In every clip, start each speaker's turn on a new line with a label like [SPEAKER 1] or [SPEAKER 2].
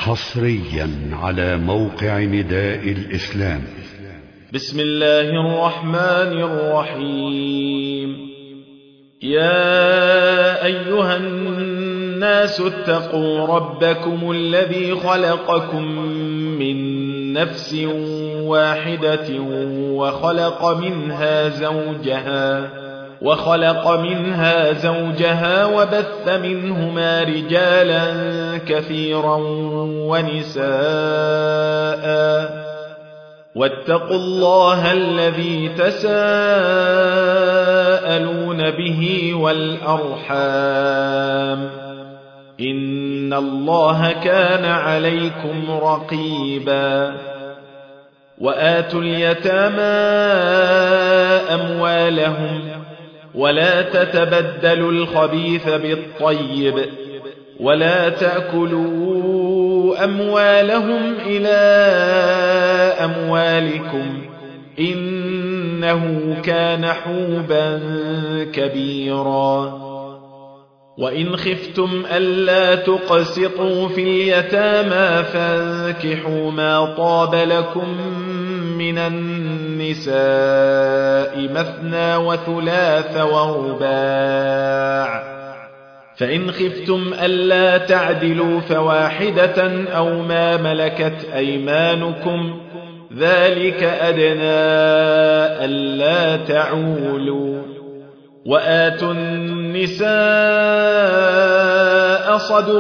[SPEAKER 1] حصريا على موقع نداء الإسلام.
[SPEAKER 2] بسم الله الرحمن الرحيم. يا أيها الناس اتقوا ربكم الذي خلقكم من نفس واحدة وخلق منها زوجها وبث منهما رجالا كثيرا ونساء، واتقوا الله الذي تساءلون به والأرحام، إن الله كان عليكم رقيبا. وآتوا اليتامى أموالهم ولا تتبدلوا الخبيث بالطيب ولا تأكلوا أموالهم إلى أموالكم إنه كان حوبا كبيرا. وإن خفتم ألا تقسطوا في اليتامى فانكحوا ما طاب لكم من النساء مثنى وثلاث ورباع، فإن خفتم ألا تعدلوا فواحدة أو ما ملكت أيمانكم ذلك أدنى ألا تعولوا. وآتوا النساء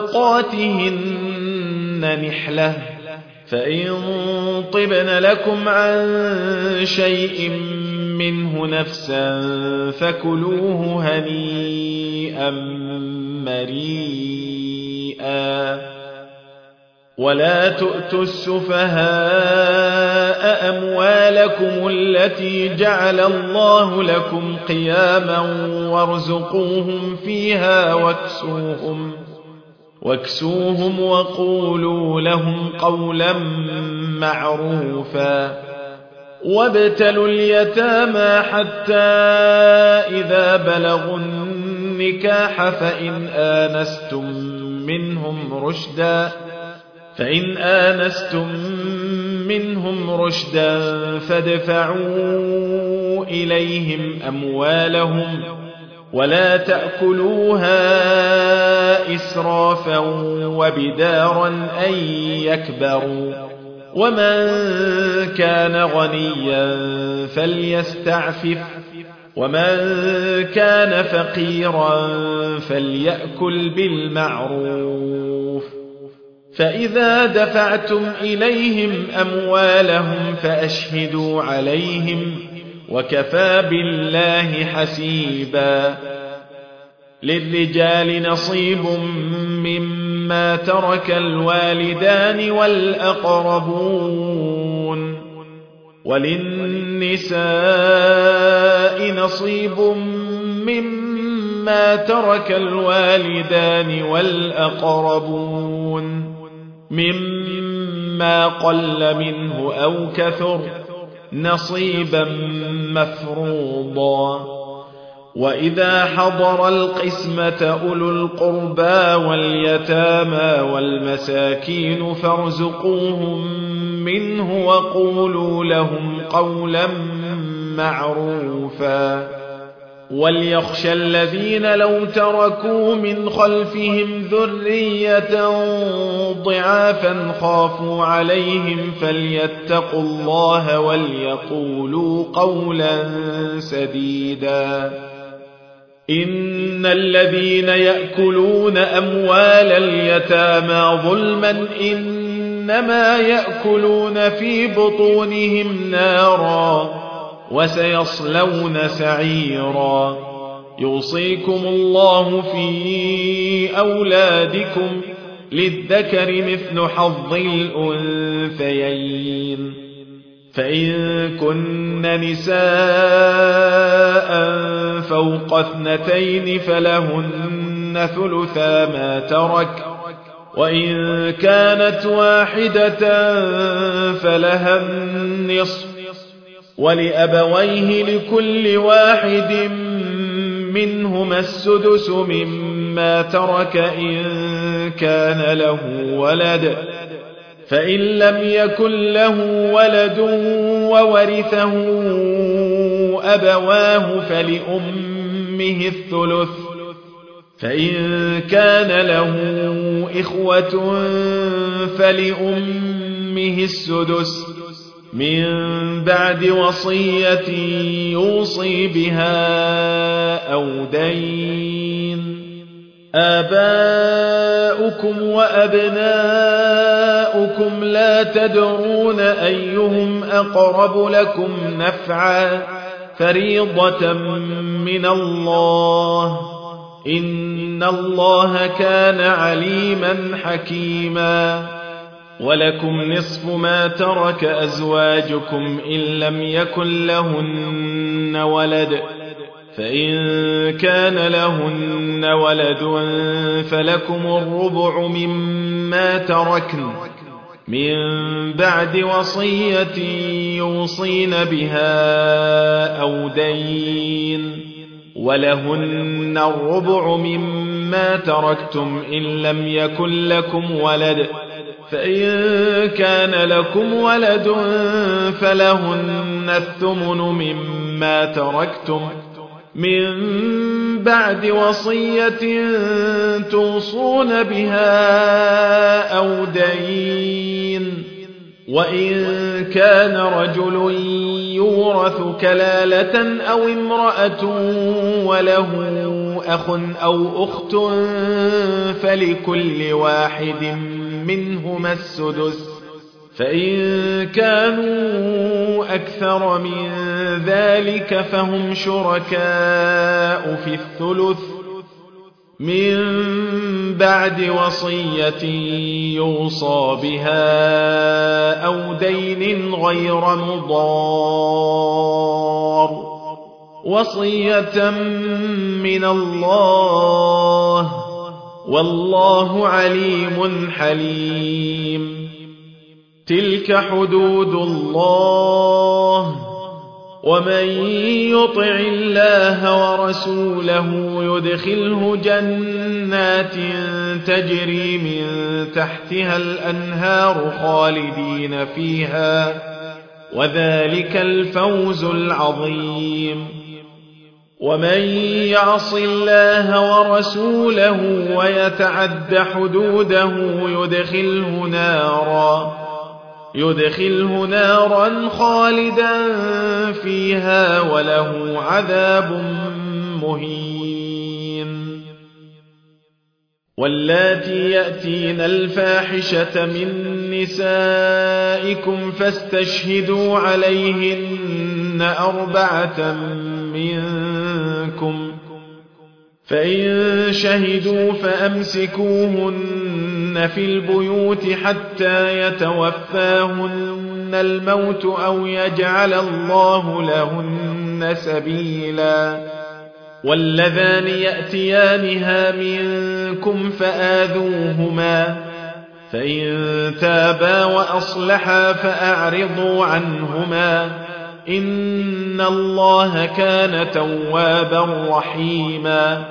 [SPEAKER 2] صدقاتهن نحلة، فإن طبن لكم عن شيء منه نفسا فكلوه هنيئا مريئا. ولا تؤتوا السفهاء أموالكم التي جعل الله لكم قياما وارزقوهم فيها واكسوهم وقولوا لهم قولا معروفا. وابتلوا اليتامى حتى إذا بلغوا النكاح فإن آنستم منهم رشدا فادفعوا إليهم أموالهم ولا تأكلوها إسرافا وبدارا أن يكبروا. ومن كان غنيا فليستعفف ومن كان فقيرا فليأكل بالمعروف. فإذا دفعتم إليهم أموالهم فأشهدوا عليهم وكفى بالله حسيبا. للرجال نصيب مما ترك الوالدان والأقربون، وللنساء نصيب مما ترك الوالدان والأقربون مما قل منه أو كثر نصيبا مفروضا. وإذا حضر القسمة أولو القربى واليتامى والمساكين فارزقوهم منه وقولوا لهم قولا معروفا. وليخشى الذين لو تركوا من خلفهم ذرية ضعافا خافوا عليهم فليتقوا الله وليقولوا قولا سديدا. إن الذين يأكلون أموال اليتامى ظلما إنما يأكلون في بطونهم نارا وسيصلون سعيرا. يوصيكم الله في أولادكم للذكر مثل حظ الأنثيين، فإن كن نساء فوق 2 فلهن ثلثا ما ترك، وإن كانت واحدة فلها النصف، ولأبويه لكل واحد منهما السدس مما ترك إن كان له ولد، فإن لم يكن له ولد وورثه أبواه فلأمه الثلث، فإن كان له إخوة فلأمه السدس من بعد وصية يوصي بها أو دين. آباؤكم وأبناؤكم لا تدرون أيهم أقرب لكم نفعا، فريضة من الله، إن الله كان عليما حكيما. ولكم نصف ما ترك أزواجكم إن لم يكن لهن ولد، فإن كان لهن ولد فلكم الربع مما تركن من بعد وصية يوصين بها أو دين، ولهن الربع مما تركتم إن لم يكن لكم ولد، فإن كان لكم ولد فلهن الثمن مما تركتم من بعد وصية توصون بها أو دين. وإن كان رجل يورث كلالة أو امرأة وله أخ أو أخت فلكل واحد منهما السدس، فإن كانوا أكثر من ذلك فهم شركاء في الثلث من بعد وصية يوصى بها أو دين غير مضار، وصية من الله، والله عليم حليم. تلك حدود الله، ومن يطع الله ورسوله يدخله جنات تجري من تحتها الأنهار خالدين فيها، وذلك الفوز العظيم. ومن يعص الله ورسوله ويتعد حدوده يدخله نارا خالدا فيها وله عذاب مهين. واللاتي يأتين الفاحشة من نسائكم فاستشهدوا عليهن 4 منكم، فإن شهدوا فأمسكوهن في البيوت حتى يتوفاهن الموت أو يجعل الله لهن سبيلا. واللذان يأتيانها منكم فآذوهما، فإن تابا وأصلحا فأعرضوا عنهما، إن الله كان توابا رحيما.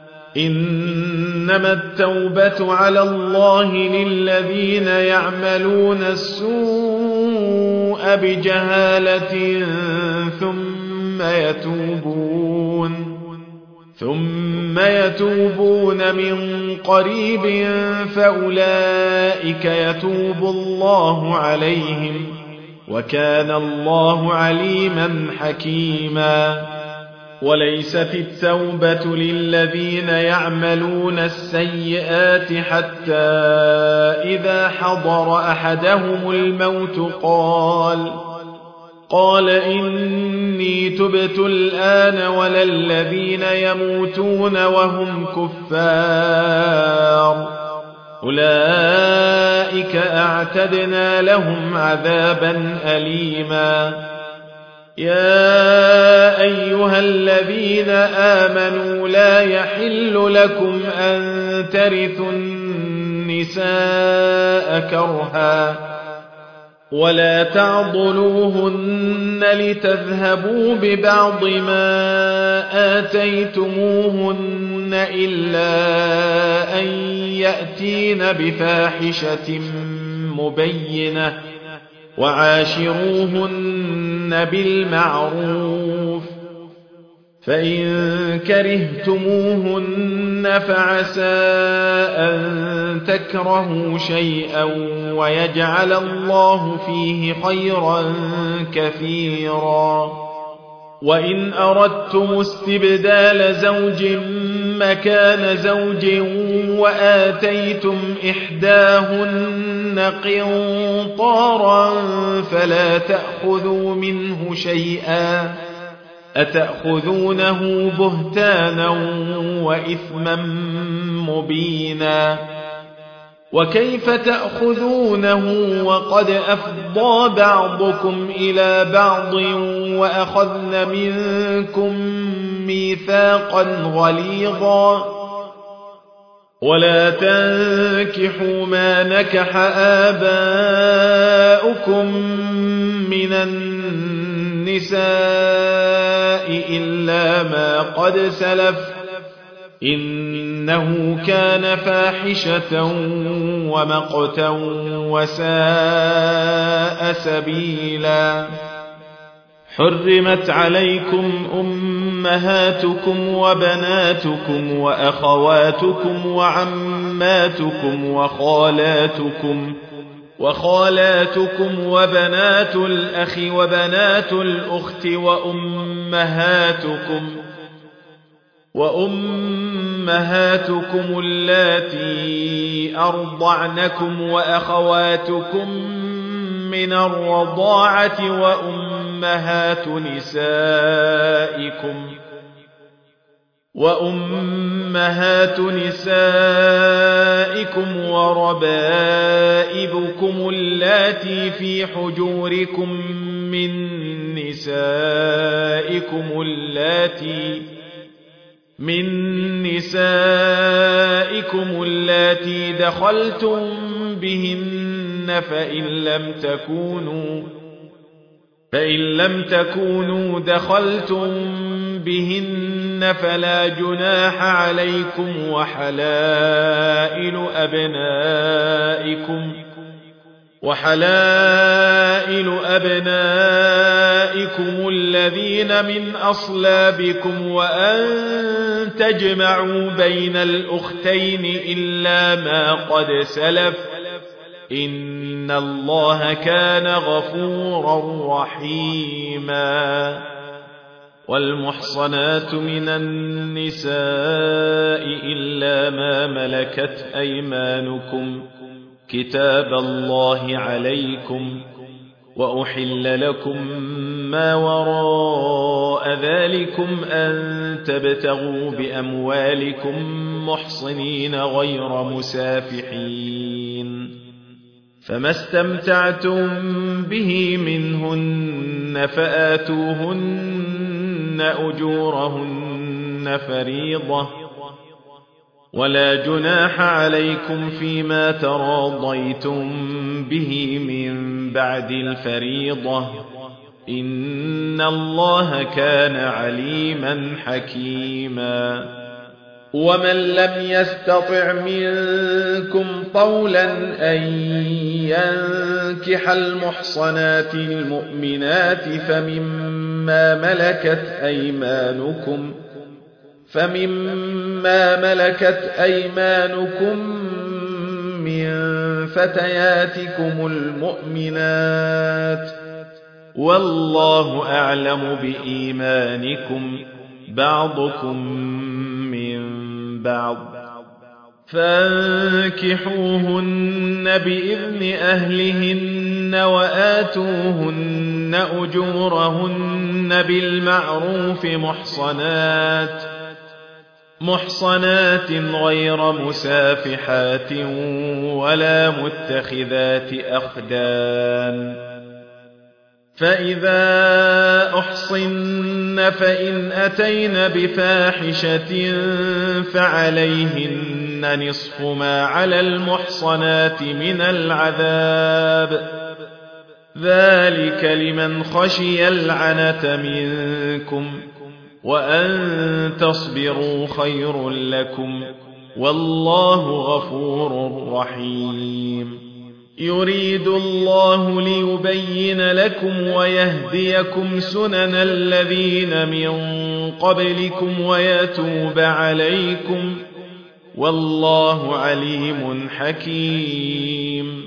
[SPEAKER 2] إنما التوبة على الله للذين يعملون السوء بجهالة ثم يتوبون من قريب فأولئك يتوب الله عليهم، وكان الله عليما حكيما. وليست التوبة للذين يعملون السيئات حتى إذا حضر أحدهم الموت قال إني تبت الآن، ولا الذين يموتون وهم كفار، أولئك أعتدنا لهم عذابا أليما. يا أيها الذين آمنوا لا يحل لكم أن ترثوا النساء كرها، ولا تعضلوهن لتذهبوا ببعض ما آتيتموهن إلا أن يأتين بفاحشة مبينة وعاشروهن بالمعروف فإن كرهتموهن فعسى أن تكرهوا شيئا ويجعل الله فيه خيرا كثيرا وإن أردتم استبدال زوج مكان زوج وآتيتم إحداهن قنطارا فلا تأخذوا منه شيئا أتأخذونه بهتانا وإثما مبينا وكيف تأخذونه وقد أفضى بعضكم إلى بعض وأخذن منكم ميثاقا غليظا ولا تنكحوا ما نكح آباؤكم من النساء إلا ما قد سلف إنه كان فاحشة ومقتا وساء سبيلا حرمت عليكم أمهاتكم وبناتكم وأخواتكم وعماتكم وخالاتكم وبنات الأخ وبنات الأخت وأمهاتكم اللاتي أرضعنكم وأخواتكم من الرضاعة وأمهات نسائكم وربائبكم اللاتي في حجوركم من نسائكم اللاتي دخلتم بهن فإن لم تكونوا دخلتم بهن فلا جناح عليكم وحلائل أبنائكم الذين من أصلابكم وأن تجمعوا بين الأختين إلا ما قد سلف إن الله كان غفورا رحيما والمحصنات من النساء إلا ما ملكت أيمانكم كتاب الله عليكم وأحل لكم ما وراء ذلكم أن تبتغوا بأموالكم محصنين غير مسافحين فما استمتعتم به منهن فآتوهن أجورهن فريضة ولا جناح عليكم فيما تراضيتم به من بعد الفريضة إن الله كان عليما حكيما ومن لم يستطع منكم طولا أن ينكح المحصنات المؤمنات فمما ملكت أيمانكم من فتياتكم المؤمنات والله أعلم بإيمانكم بعضكم من بعض فانكحوهن بإذن أهلهن وآتوهن أجورهن بالمعروف محصنات غير مسافحات ولا متخذات أخدان فإذا أحصن فإن أتين بفاحشة فعليهن نصف ما على المحصنات من العذاب ذلك لمن خشي العنة منكم وأن تصبروا خير لكم والله غفور رحيم يريد الله ليبين لكم ويهديكم سنن الذين من قبلكم ويتوب عليكم والله عليم حكيم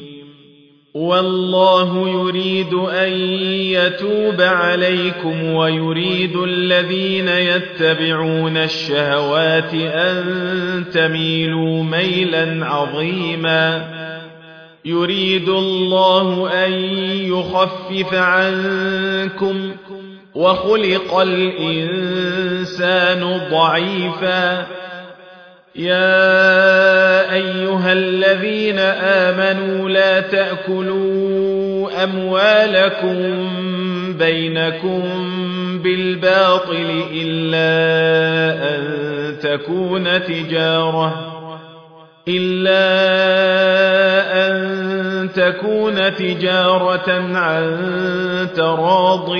[SPEAKER 2] والله يريد أن يتوب عليكم ويريد الذين يتبعون الشهوات أن تميلوا ميلا عظيما يريد الله أن يخفف عنكم وخلق الإنسان ضعيفا يا أيها الذين آمنوا لا تأكلوا أموالكم بينكم بالباطل إلا أن تكون تجارة عن تراض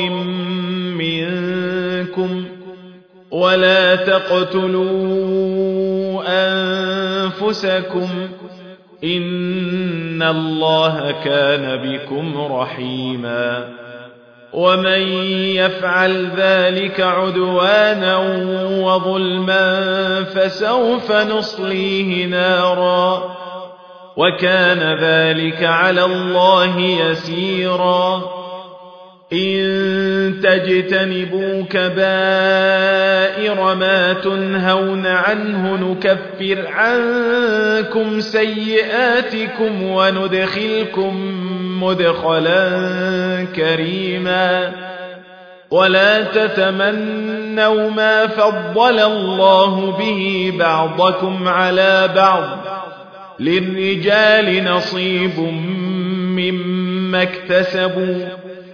[SPEAKER 2] منكم ولا تقتلوا أنفسكم إن الله كان بكم رحيما ومن يفعل ذلك عدوانا وظلما فسوف نصليه نارا وكان ذلك على الله يسيرا إن تجتنبوا كبائر ما تنهون عنه نكفر عنكم سيئاتكم وندخلكم مدخلا كريما ولا تتمنوا ما فضل الله به بعضكم على بعض للرجال نصيب مما اكتسبوا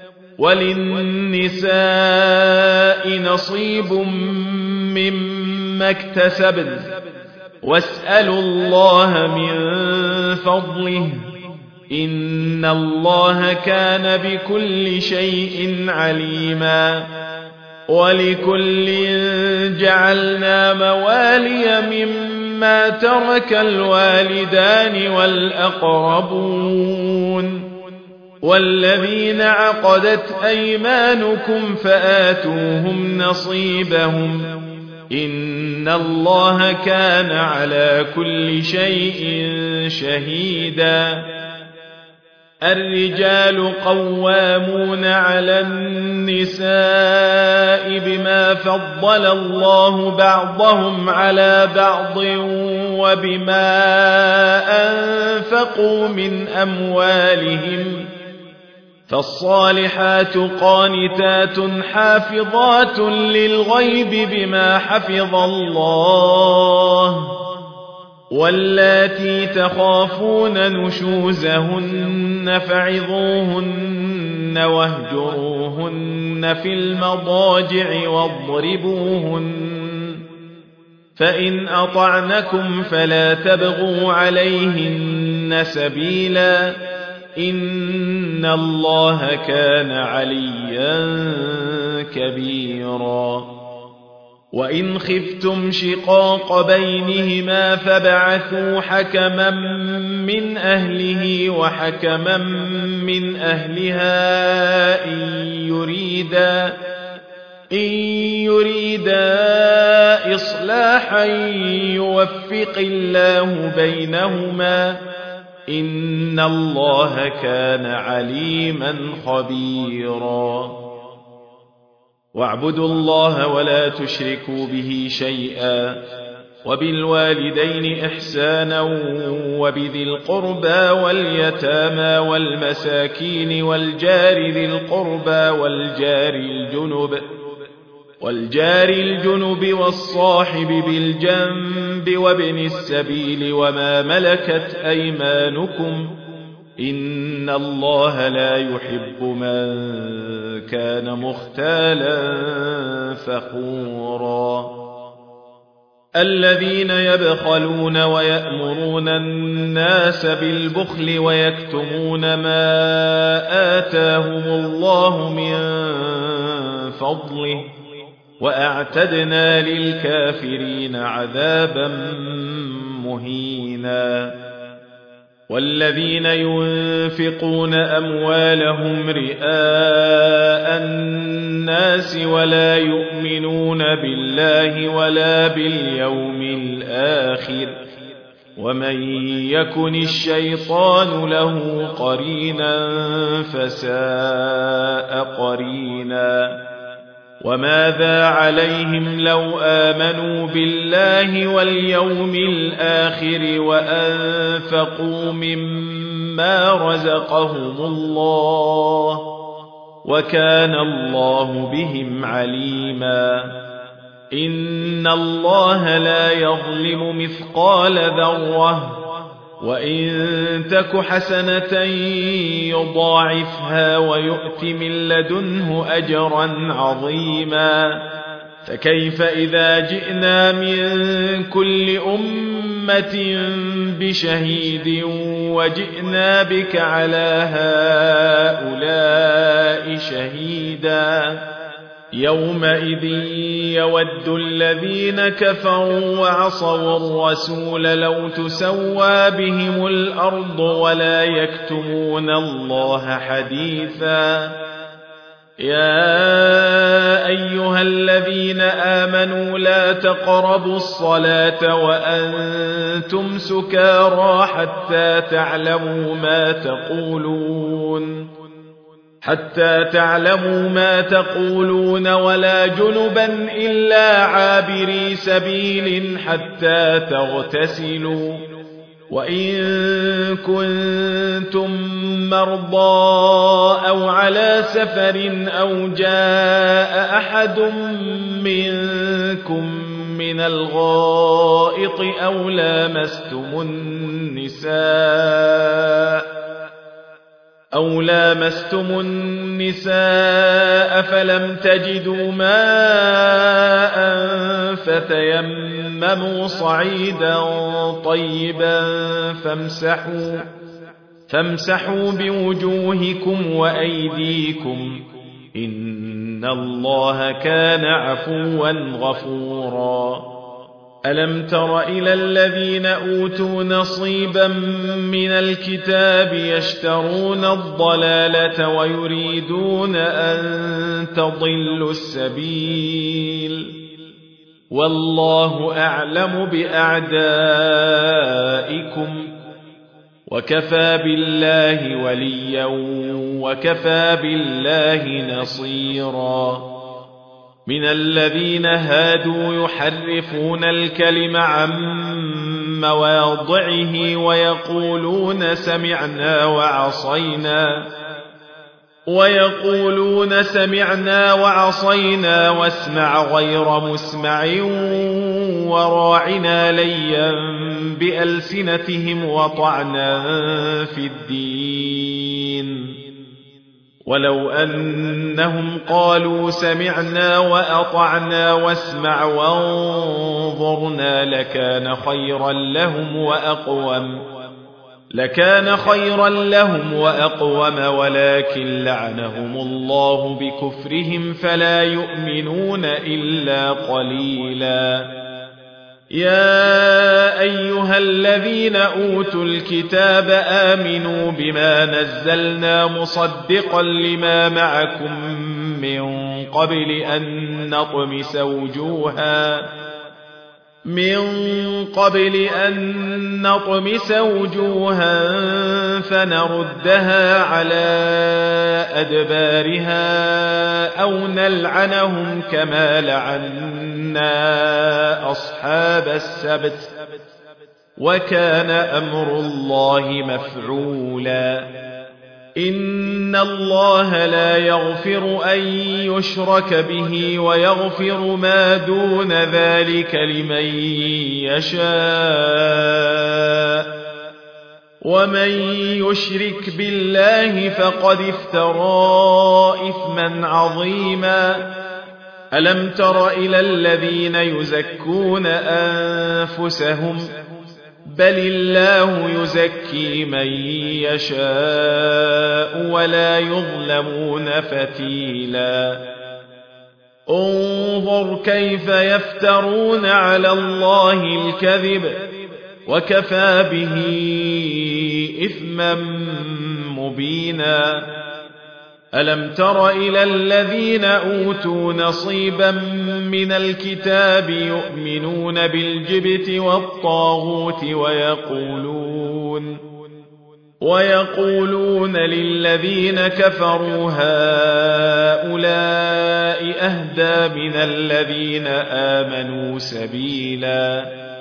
[SPEAKER 2] وللنساء نصيب مما اكتسبن واسألوا الله من فضله إن الله كان بكل شيء عليما ولكل جعلنا موالي مما ترك الوالدان والأقربون والذين عقدت أيمانكم فآتوهم نصيبهم إن الله كان على كل شيء شهيدا الرجال قوامون على النساء بما فضل الله بعضهم على بعض وبما أنفقوا من أموالهم فالصالحات قانتات حافظات للغيب بما حفظ الله واللاتي تخافون نشوزهن فعظوهن واهجروهن في المضاجع واضربوهن فإن أطعنكم فلا تبغوا عليهن سبيلا إن الله كان عليا كبيرا وإن خفتم شقاق بينهما فبعثوا حكما من أهله وحكما من أهلها إن يريدا إصلاحا يوفق الله بينهما إن الله كان عليما خبيرا واعبدوا الله ولا تشركوا به شيئا وبالوالدين إحسانا وبذي القربى واليتامى والمساكين والجار ذي القربى والجار الجنب والصاحب بالجنب وابن السبيل وما ملكت أيمانكم إن الله لا يحب من كان مختالا فخورا الذين يبخلون ويأمرون الناس بالبخل ويكتمون ما آتاهم الله من فضله وأعتدنا للكافرين عذابا مهينا والذين ينفقون أموالهم رئاء الناس ولا يؤمنون بالله ولا باليوم الآخر ومن يكن الشيطان له قرينا فساء قرينا وماذا عليهم لو آمنوا بالله واليوم الآخر وأنفقوا مما رزقهم الله وكان الله بهم عليما إن الله لا يظلم مثقال ذرة وإن تك حسنة يضاعفها ويؤت من لدنه أجرا عظيما فكيف إذا جئنا من كل أمة بشهيد وجئنا بك على هؤلاء شهيدا يومئذ يود الذين كفروا وعصوا الرسول لو تسوى بهم الأرض ولا يكتمون الله حديثا يا أيها الذين آمنوا لا تقربوا الصلاة وأنتم سكارى حتى تعلموا ما تقولون ولا جنبا إلا عابري سبيل حتى تغتسلوا وإن كنتم مرضى أو على سفر أو جاء أحد منكم من الغائط أو لامستم النساء فلم تجدوا ماء فتيمموا صعيدا طيبا فامسحوا بوجوهكم وأيديكم إن الله كان عفوا غفورا ألم تر إلى الذين أوتوا نصيبا من الكتاب يشترون الضلالة ويريدون أن تضلوا السبيل والله أعلم بأعدائكم وكفى بالله وليا وكفى بالله نصيرا من الذين هادوا يحرفون الكلم عن مواضعه ويقولون سمعنا وعصينا واسمع غير مسمع وراعنا ليا بألسنتهم وطعنا في الدين ولو أنهم قالوا سمعنا وأطعنا واسمع وانظرنا لكان خيرا لهم وأقوم ولكن لعنهم الله بكفرهم فلا يؤمنون إلا قليلا يا أيها الذين أوتوا الكتاب آمنوا بما نزلنا مصدقا لما معكم من قبل أن نطمس وجوها فنردها على أدبارها أو نلعنهم كما لعنا أصحاب السبت وكان أمر الله مفعولا إن الله لا يغفر أن يشرك به ويغفر ما دون ذلك لمن يشاء ومن يشرك بالله فقد افترى إثما عظيما ألم تر إلى الذين يزكون أنفسهم بل الله يزكي من يشاء ولا يظلمون فتيلا انظر كيف يفترون على الله الكذب وكفى به إثما مبينا ألم تر إلى الذين أوتوا نصيبا من الكتاب يؤمنون بالجبت والطاغوت ويقولون للذين كفروا هؤلاء أهدى من الذين آمنوا سبيلا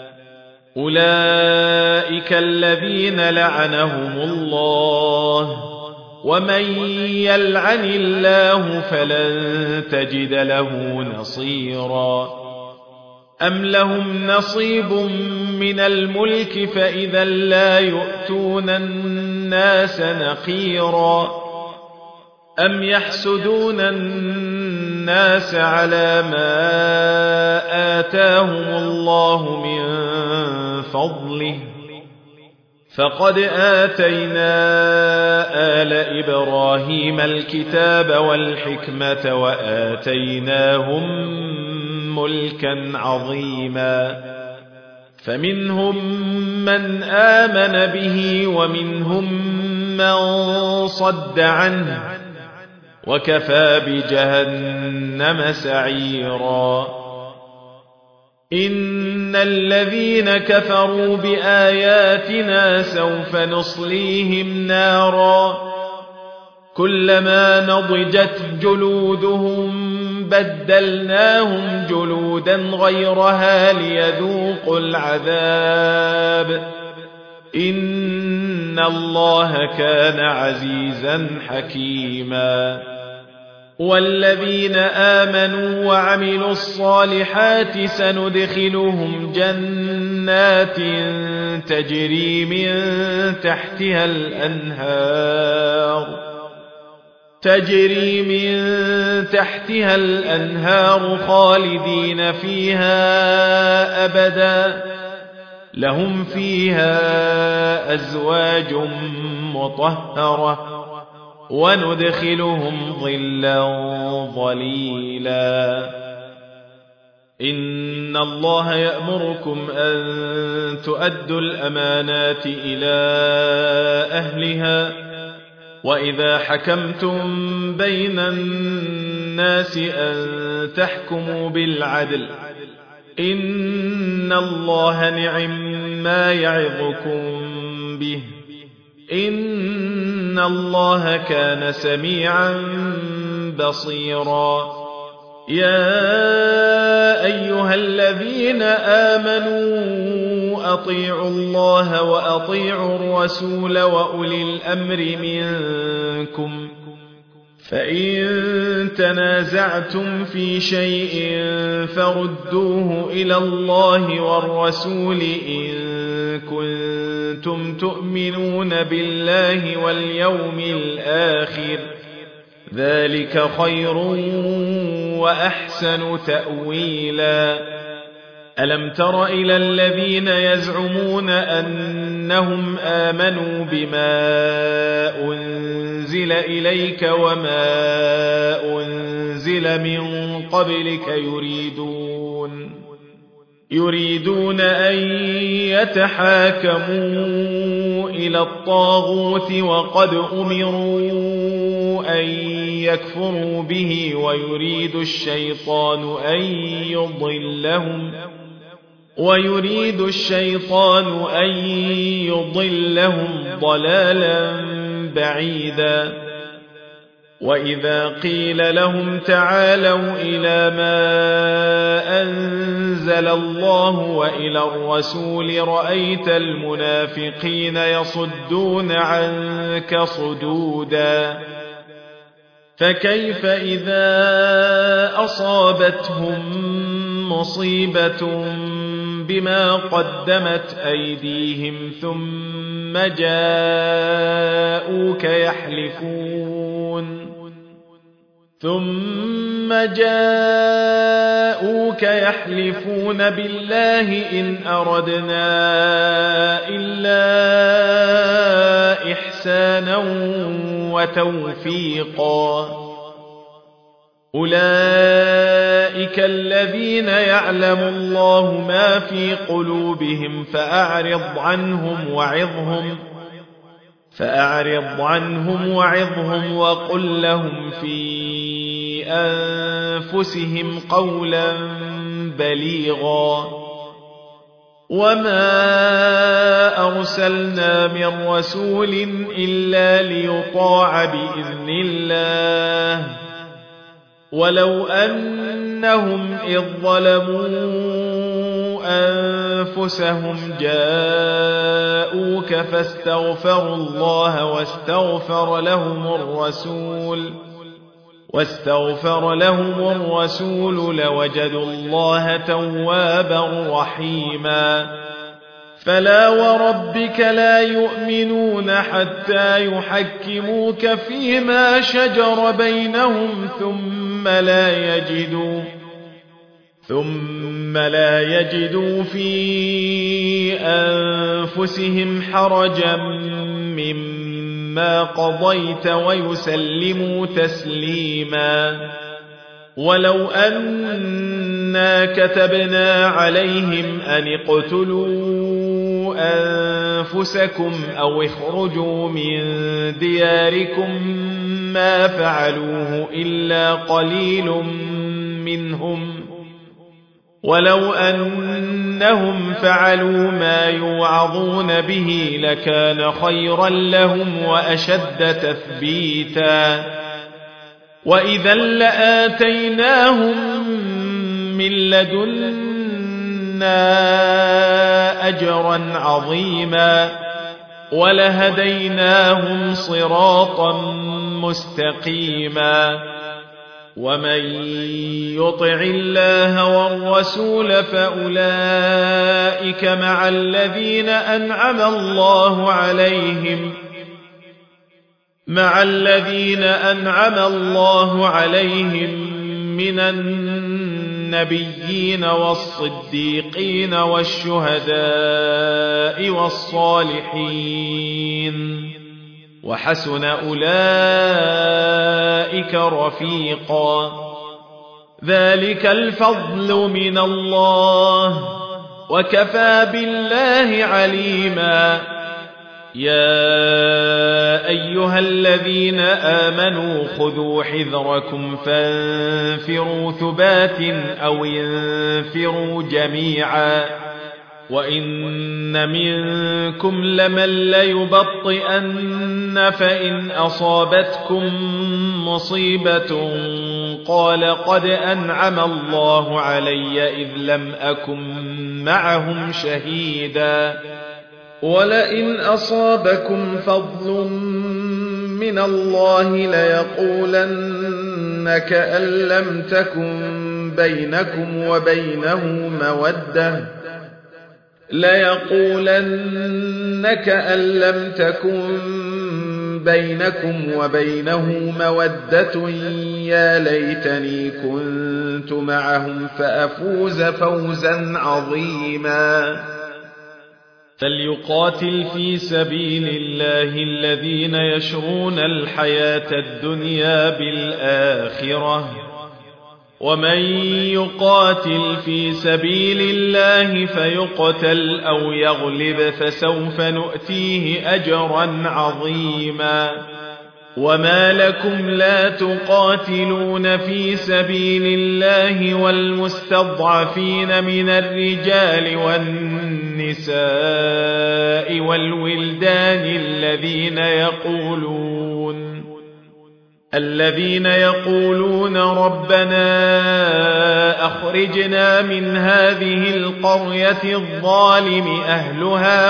[SPEAKER 2] أولئك الذين لعنهم الله ومن يلعن الله فلن تجد له نصيرا أم لهم نصيب من الملك فإذا لا يؤتون الناس نقيرا أم يحسدون الناس على ما آتاهم الله من فضله فقد آتينا آل إبراهيم الكتاب والحكمة وآتيناهم ملكا عظيما فمنهم من آمن به ومنهم من صد عنه وكفى بجهنم سعيرا إن الذين كفروا بآياتنا سوف نصليهم نارا كلما نضجت جلودهم بدلناهم جلودا غيرها ليذوقوا العذاب إن الله كان عزيزا حكيما والذين آمنوا وعملوا الصالحات سندخلهم جنات تجري من تحتها الأنهار خالدين فيها أبدا لهم فيها أزواج مطهرة وندخلهم ظلا ظليلا إن الله يأمركم أن تؤدوا الأمانات إلى أهلها وإذا حكمتم بين الناس أن تحكموا بالعدل إن الله نعم ما يعظكم به إن الله كان سميعا بصيرا يا أيها الذين آمنوا أطيعوا الله وأطيعوا الرسول وأولي الأمر منكم فإن تنازعتم في شيء فردوه إلى الله والرسول إن كنتم تؤمنون بالله واليوم الآخر ذلك خير وأحسن تأويلا ألم تر إلى الذين يزعمون أنهم آمنوا بما أنزل إليك وما أنزل من قبلك يريدون أن يتحاكموا إلى الطاغوت وقد أمروا أن يكفروا به ويريد الشيطان أن يضلهم ضلالا بعيدا وإذا قيل لهم تعالوا إلى ما أنزل الله وإلى الرسول رأيت المنافقين يصدون عنك صدودا فكيف إذا أصابتهم مصيبة بما قدمت أيديهم ثم جاءوك يحلفون بالله إن أردنا إلا إحسانا وتوفيقا أولئك أولئك الذين يعلم الله ما في قلوبهم فأعرض عنهم وعظهم وقل لهم في أنفسهم قولا بليغا وما أرسلنا من رسول إلا ليطاع بإذن الله ولو أنهم إذ ظلموا أنفسهم جاءوك فاستغفروا الله واستغفر لهم الرسول لوجدوا الله توابا رحيما فلا وربك لا يؤمنون حتى يحكموك فيما شجر بينهم ثم لا يجدوا في أنفسهم حرجا مما قضيت ويسلموا تسليما ولو أنا كتبنا عليهم أن اقتلوا أنفسكم أو اخرجوا من دياركم ما فعلوه إلا قليل منهم ولو أنهم فعلوا ما يوعظون به لكان خيرا لهم وأشد تثبيتا وإذا لآتيناهم من لدنا أجرا عظيما ولهديناهم صراطا مستقيما ومن يطع الله والرسول فأولئك مع الذين أنعم الله عليهم من النبيين والصديقين والشهداء والصالحين وحسن أولئك رفيقا ذلك الفضل من الله وكفى بالله عليما يا أيها الذين آمنوا خذوا حذركم فانفروا ثبات أو انفروا جميعا وإن منكم لمن ليبطئن فإن أصابتكم مصيبة قال قد أنعم الله علي إذ لم أكن معهم شهيدا ولئن أصابكم فضل من الله ليقولن كأن لم تكن بينكم وبينه مودة يا ليتني كنت معهم فأفوز فوزا عظيما فليقاتل في سبيل الله الذين يشرون الحياة الدنيا بالآخرة ومن يقاتل في سبيل الله فيقتل أو يغلب فسوف نؤتيه أجرا عظيما وما لكم لا تقاتلون في سبيل الله والمستضعفين من الرجال والنساء والولدان الذين يقولون ربنا أخرجنا من هذه القرية الظالم أهلها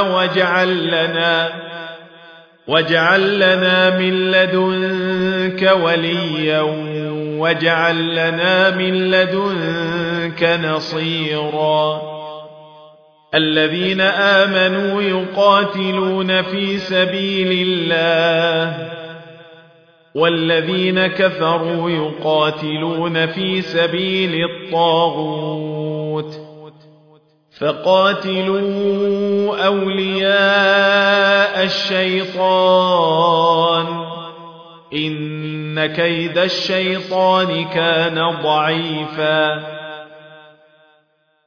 [SPEAKER 2] واجعل لنا من لدنك وليا واجعل لنا من لدنك نصيرا الذين آمنوا يقاتلون في سبيل الله والذين كفروا يقاتلون في سبيل الطاغوت فقاتلوا أولياء الشيطان إن كيد الشيطان كان ضعيفا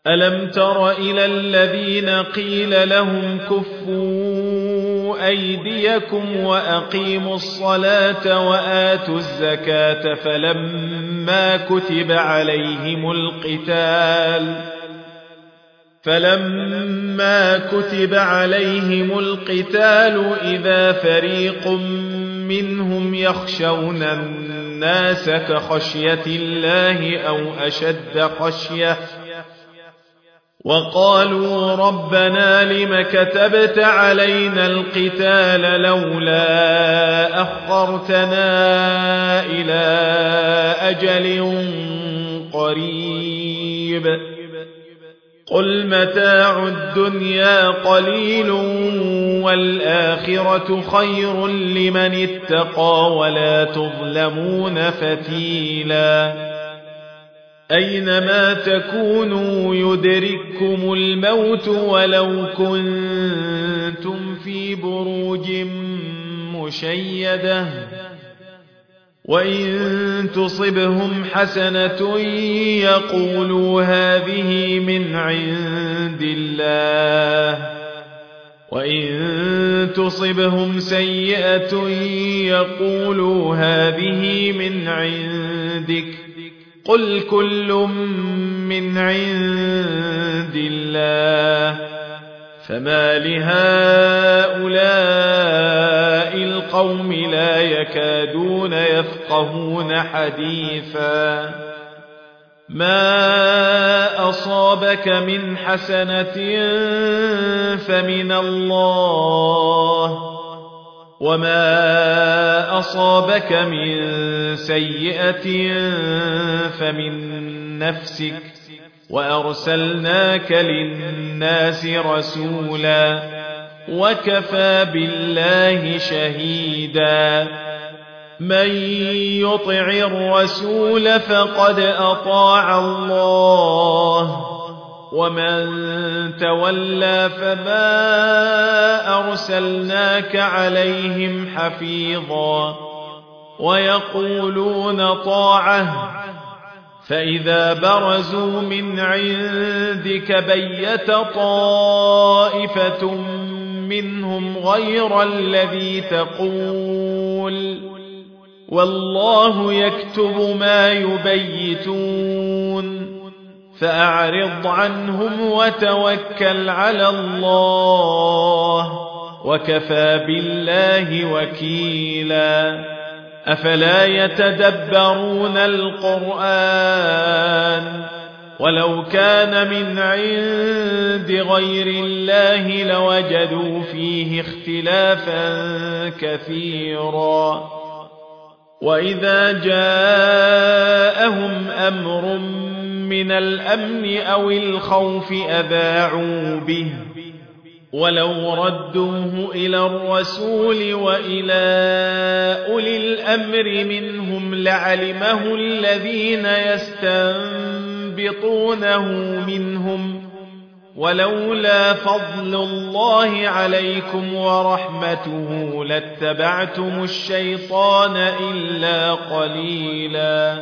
[SPEAKER 2] ألم تر إلى الذين قيل لهم كفوا أيديكم وأقيموا الصلاة وآتوا الزكاة فلما كتب عليهم القتال إذا فريق منهم يخشون الناس كخشية الله أو أشد خشية وقالوا ربنا لم كتبت علينا القتال لولا أخرتنا إلى أجل قريب قل متاع الدنيا قليل والآخرة خير لمن اتقى ولا تظلمون فتيلا أينما تكونوا يدرككم الموت ولو كنتم في بروج مشيدة وإن تصبهم حسنة يقولوا هذه من عند الله وإن تصبهم سيئة يقولوا هذه من عندك قل كل من عند الله فما لهؤلاء القوم لا يكادون يفقهون حديثا ما أصابك من حسنة فمن الله وما أصابك من سيئة فمن نفسك وأرسلناك للناس رسولا وكفى بالله شهيدا من يطع الرسول فقد أطاع الله ومن تولى فما أرسلناك عليهم حفيظا ويقولون طاعة فإذا برزوا من عندك بيت طائفة منهم غير الذي تقول والله يكتب ما يبيتون فأعرض عنهم وتوكل على الله وكفى بالله وكيلا أفلا يتدبرون القرآن ولو كان من عند غير الله لوجدوا فيه اختلافا كثيرا وإذا جاءهم أمر من الأمن أو الخوف أذاعوا به ولو ردوه إلى الرسول وإلى أولي الأمر منهم لعلمه الذين يستنبطونه منهم ولولا فضل الله عليكم ورحمته لاتبعتم الشيطان إلا قليلا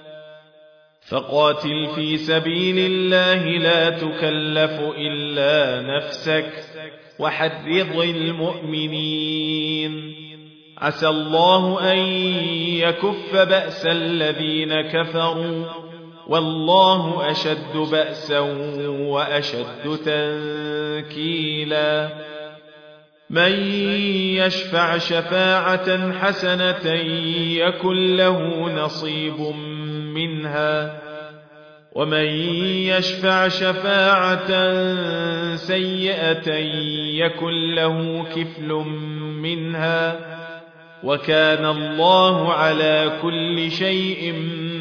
[SPEAKER 2] فقاتل في سبيل الله لا تكلف إلا نفسك وحرض المؤمنين عسى الله أن يكف بأس الذين كفروا والله أشد بأسا وأشد تنكيلا من يشفع شفاعة حسنة يكن له نصيب منها ومن يشفع شفاعة سيئة يكن له كفل منها وكان الله على كل شيء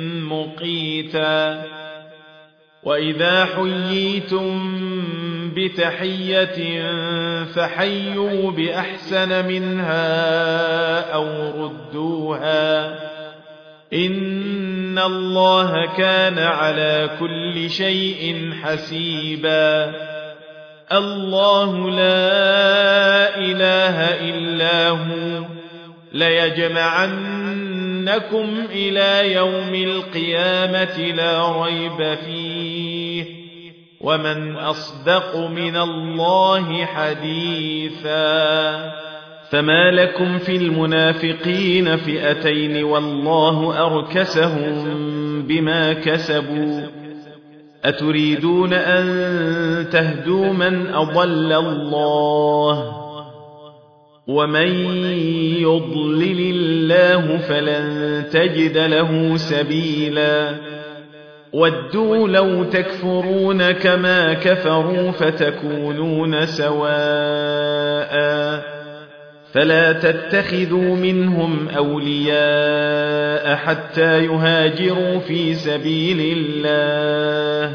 [SPEAKER 2] مقيتا وإذا حييتم بتحية فحيوا بأحسن منها أو ردوها إن الله كان على كل شيء حسيبا الله لا إله إلا هو ليجمعنكم إلى يوم القيامة لا ريب فيه ومن أصدق من الله حديثا فما لكم في المنافقين فئتين والله أركسهم بما كسبوا أتريدون أن تهدوا من أضل الله ومن يضلل الله فلن تجد له سبيلا ودوا لو تكفرون كما كفروا فتكونون سواء فلا تتخذوا منهم أولياء حتى يهاجروا في سبيل الله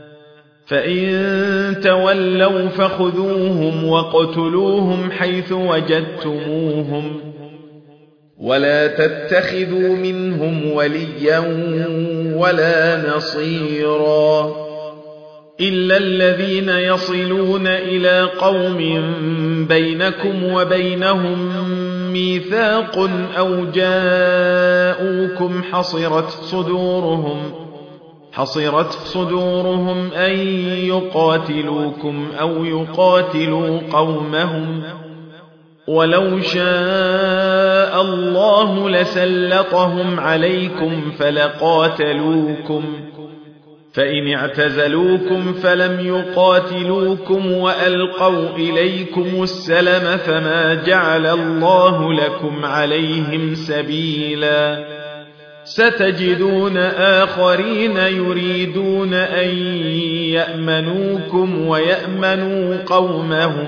[SPEAKER 2] فإن تولوا فخذوهم واقتلوهم حيث وجدتموهم ولا تتخذوا منهم وليا ولا نصيرا إلا الذين يصلون إلى قوم بينكم وبينهم ميثاق أو جاءوكم حصرت صدورهم أن يقاتلوكم أو يقاتلوا قومهم ولو شاء الله لسلطهم عليكم فلقاتلوكم فإن اعتزلوكم فلم يقاتلوكم وألقوا إليكم السلم فما جعل الله لكم عليهم سبيلا ستجدون آخرين يريدون أن يأمنوكم ويأمنوا قومهم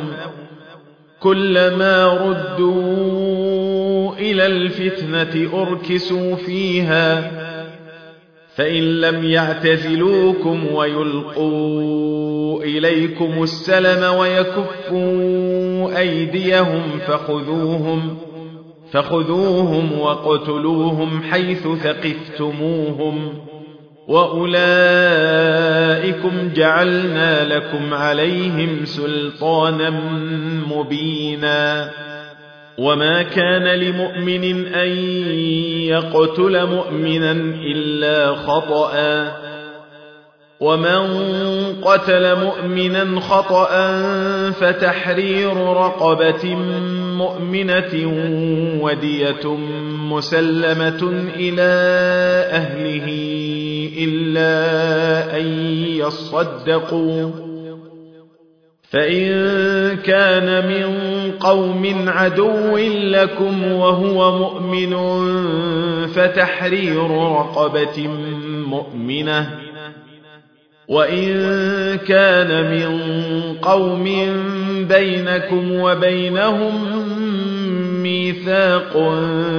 [SPEAKER 2] كلما ردوا إلى الفتنة أركسوا فيها فإن لم يعتزلوكم ويلقوا إليكم السلم ويكفوا أيديهم فخذوهم واقتلوهم حيث ثقفتموهم وأولئكم جعلنا لكم عليهم سلطانا مبينا وما كان لمؤمن أن يقتل مؤمنا إلا خطأ ومن قتل مؤمنا خطأ فتحرير رقبة مؤمنة ودية مسلمة إلى أهله إلا أن يصدقوا فإن كان من قوم عدو لكم وهو مؤمن فتحرير رقبة مؤمنة وإن كان من قوم بينكم وبينهم ميثاق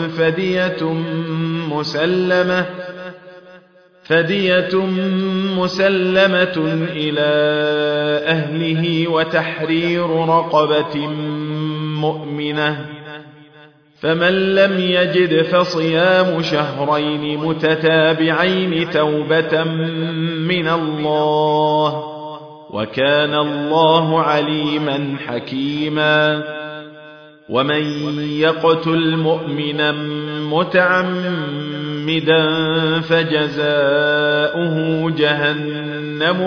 [SPEAKER 2] فدية مسلمة إلى أهله وتحرير رقبة مؤمنة فمن لم يجد فصيام شهرين متتابعين توبة من الله وكان الله عليما حكيما ومن يقتل مؤمنا متعمدا فجزاؤه جهنم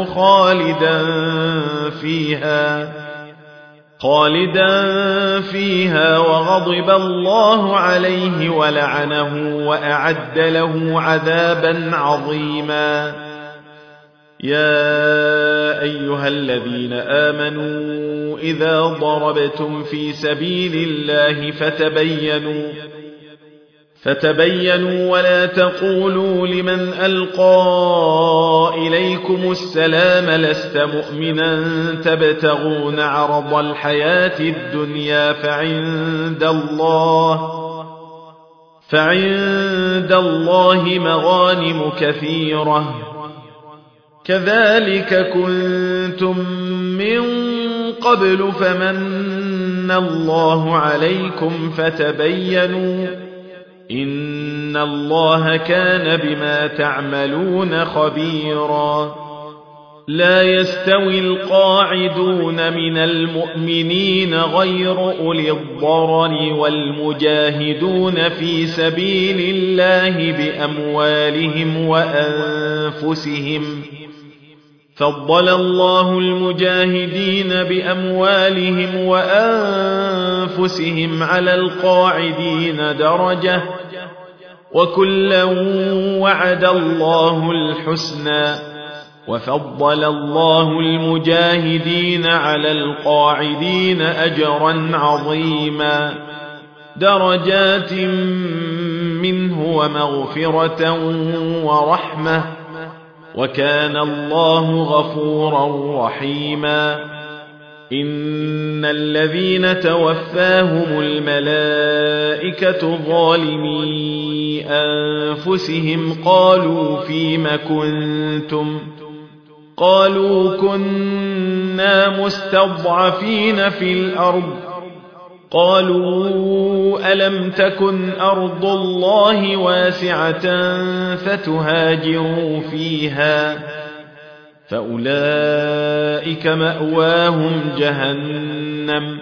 [SPEAKER 2] خالدا فيها وغضب الله عليه ولعنه وأعد له عذابا عظيما يا أيها الذين آمنوا إذا ضربتم في سبيل الله فتبينوا ولا تقولوا لمن ألقى إليكم السلام لست مؤمنا تبتغون عرض الحياة الدنيا فعند الله مغانم كثيرة كذلك كنتم من قبل فمن الله عليكم فتبينوا إن الله كان بما تعملون خبيرا لا يستوي القاعدون من المؤمنين غير أولي الضرر والمجاهدون في سبيل الله بأموالهم وأنفسهم فضل الله المجاهدين بأموالهم وأنفسهم على القاعدين درجة وكلا وعد الله الحسنى وفضل الله المجاهدين على القاعدين أجرا عظيما درجات منه ومغفرة ورحمة وكان الله غفورا رحيما إن الذين توفاهم الملائكة ظالمي أنفسهم قالوا فيم كنتم قالوا كنا مستضعفين في الأرض قالوا ألم تكن أرض الله واسعة فتهاجروا فيها فأولئك مأواهم جهنم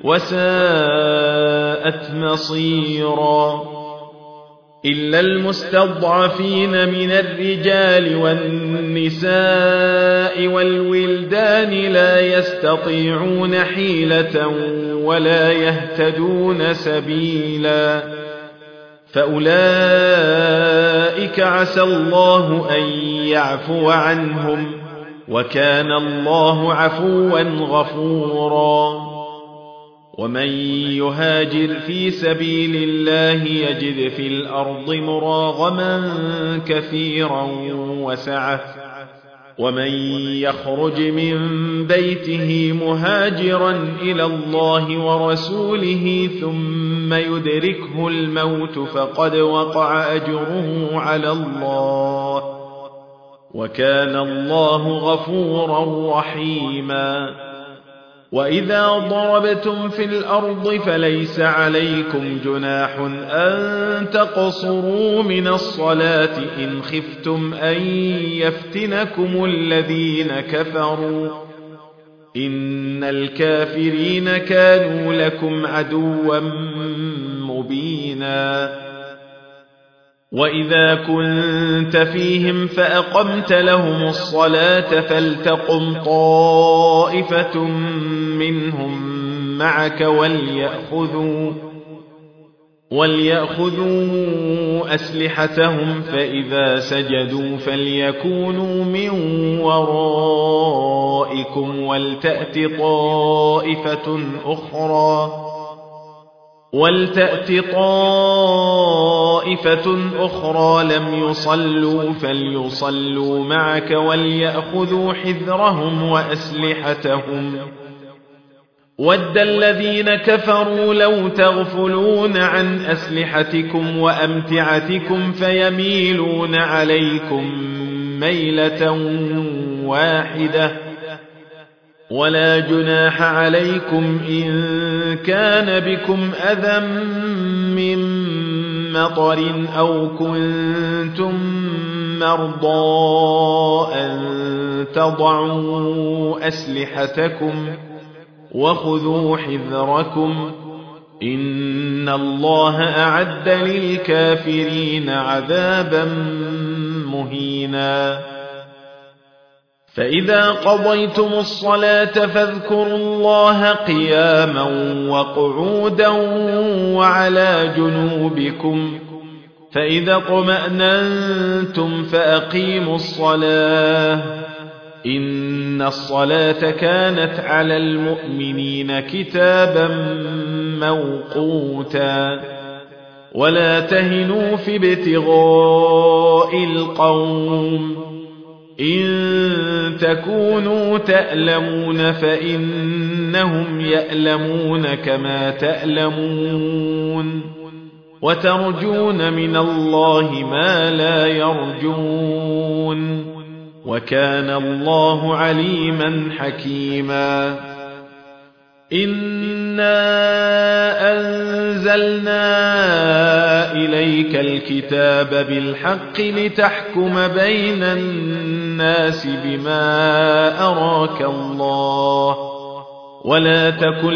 [SPEAKER 2] وساءت مصيرا إلا المستضعفين من الرجال والنساء والولدان لا يستطيعون حيلة ولا يهتدون سبيلا فأولئك عسى الله أن يعفو عنهم وكان الله عفوا غفورا ومن يهاجر في سبيل الله يجد في الأرض مراغما كثيرا وسعة ومن يخرج من بيته مهاجرا إلى الله ورسوله ثم يدركه الموت فقد وقع أجره على الله وكان الله غفورا رحيما وإذا ضربتم في الأرض فليس عليكم جناح أن تقصروا من الصلاة إن خفتم أن يفتنكم الذين كفروا إن الكافرين كانوا لكم عدوا مبينا وإذا كنت فيهم فأقمت لهم الصلاة فلتقم طائفة منهم معك وليأخذوا أسلحتهم فإذا سجدوا فليكونوا من ورائكم ولتأت طائفة أخرى لم يصلوا فليصلوا معك وليأخذوا حذرهم وأسلحتهم ود الذين كفروا لو تغفلون عن أسلحتكم وأمتعتكم فيميلون عليكم ميلة واحدة ولا جناح عليكم إن كان بكم أذى من مطر أو كنتم مرضى أن تضعوا أسلحتكم وخذوا حذركم إن الله أعد للكافرين عذابا مهينا فإذا قضيتم الصلاة فاذكروا الله قياما وقعودا وعلى جنوبكم فإذا اطمأننتم فأقيموا الصلاة إن الصلاة كانت على المؤمنين كتابا موقوتا ولا تهنوا في ابتغاء القوم إن تكونوا تألمون فإنهم يألمون كما تألمون وترجون من الله ما لا يرجون وكان الله عليما حكيما إنا أنزلنا إليك الكتاب بالحق لتحكم بين الناس بما أراك الله ولا تكن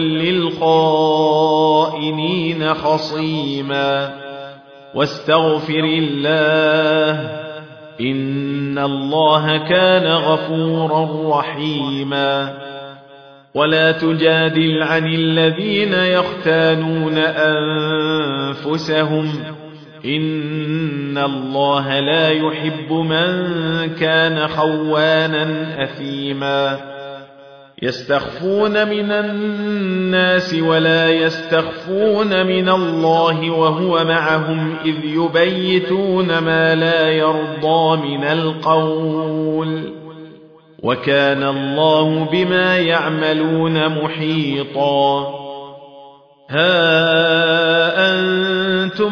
[SPEAKER 2] للخائنين خصيما واستغفر الله إن الله كان غفورا رحيما ولا تجادل عن الذين يختانون أنفسهم إن الله لا يحب من كان خوانا أثيما يستخفون من الناس ولا يستخفون من الله وهو معهم إذ يبيتون ما لا يرضى من القول وكان الله بما يعملون محيطا ها أنتم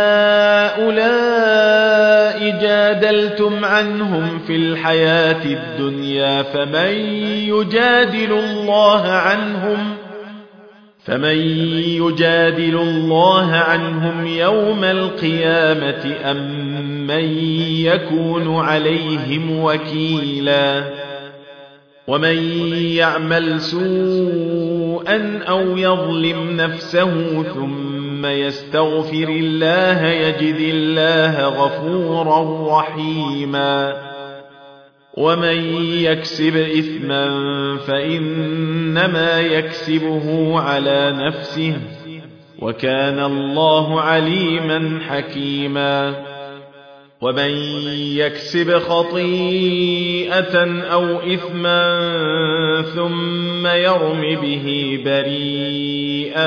[SPEAKER 2] هؤلاء جادلتم عنهم في الحياة الدنيا فمن يجادل الله عنهم يوم القيامة أم من يكون عليهم وكيلا ومن يعمل سوءا أو يظلم نفسه ثم يستغفر الله يجد الله غفورا رحيما ومن يكسب إثما فإنما يكسبه على نفسه وكان الله عليما حكيما ومن يكسب خطيئة أو إثما ثم يرم به بريئا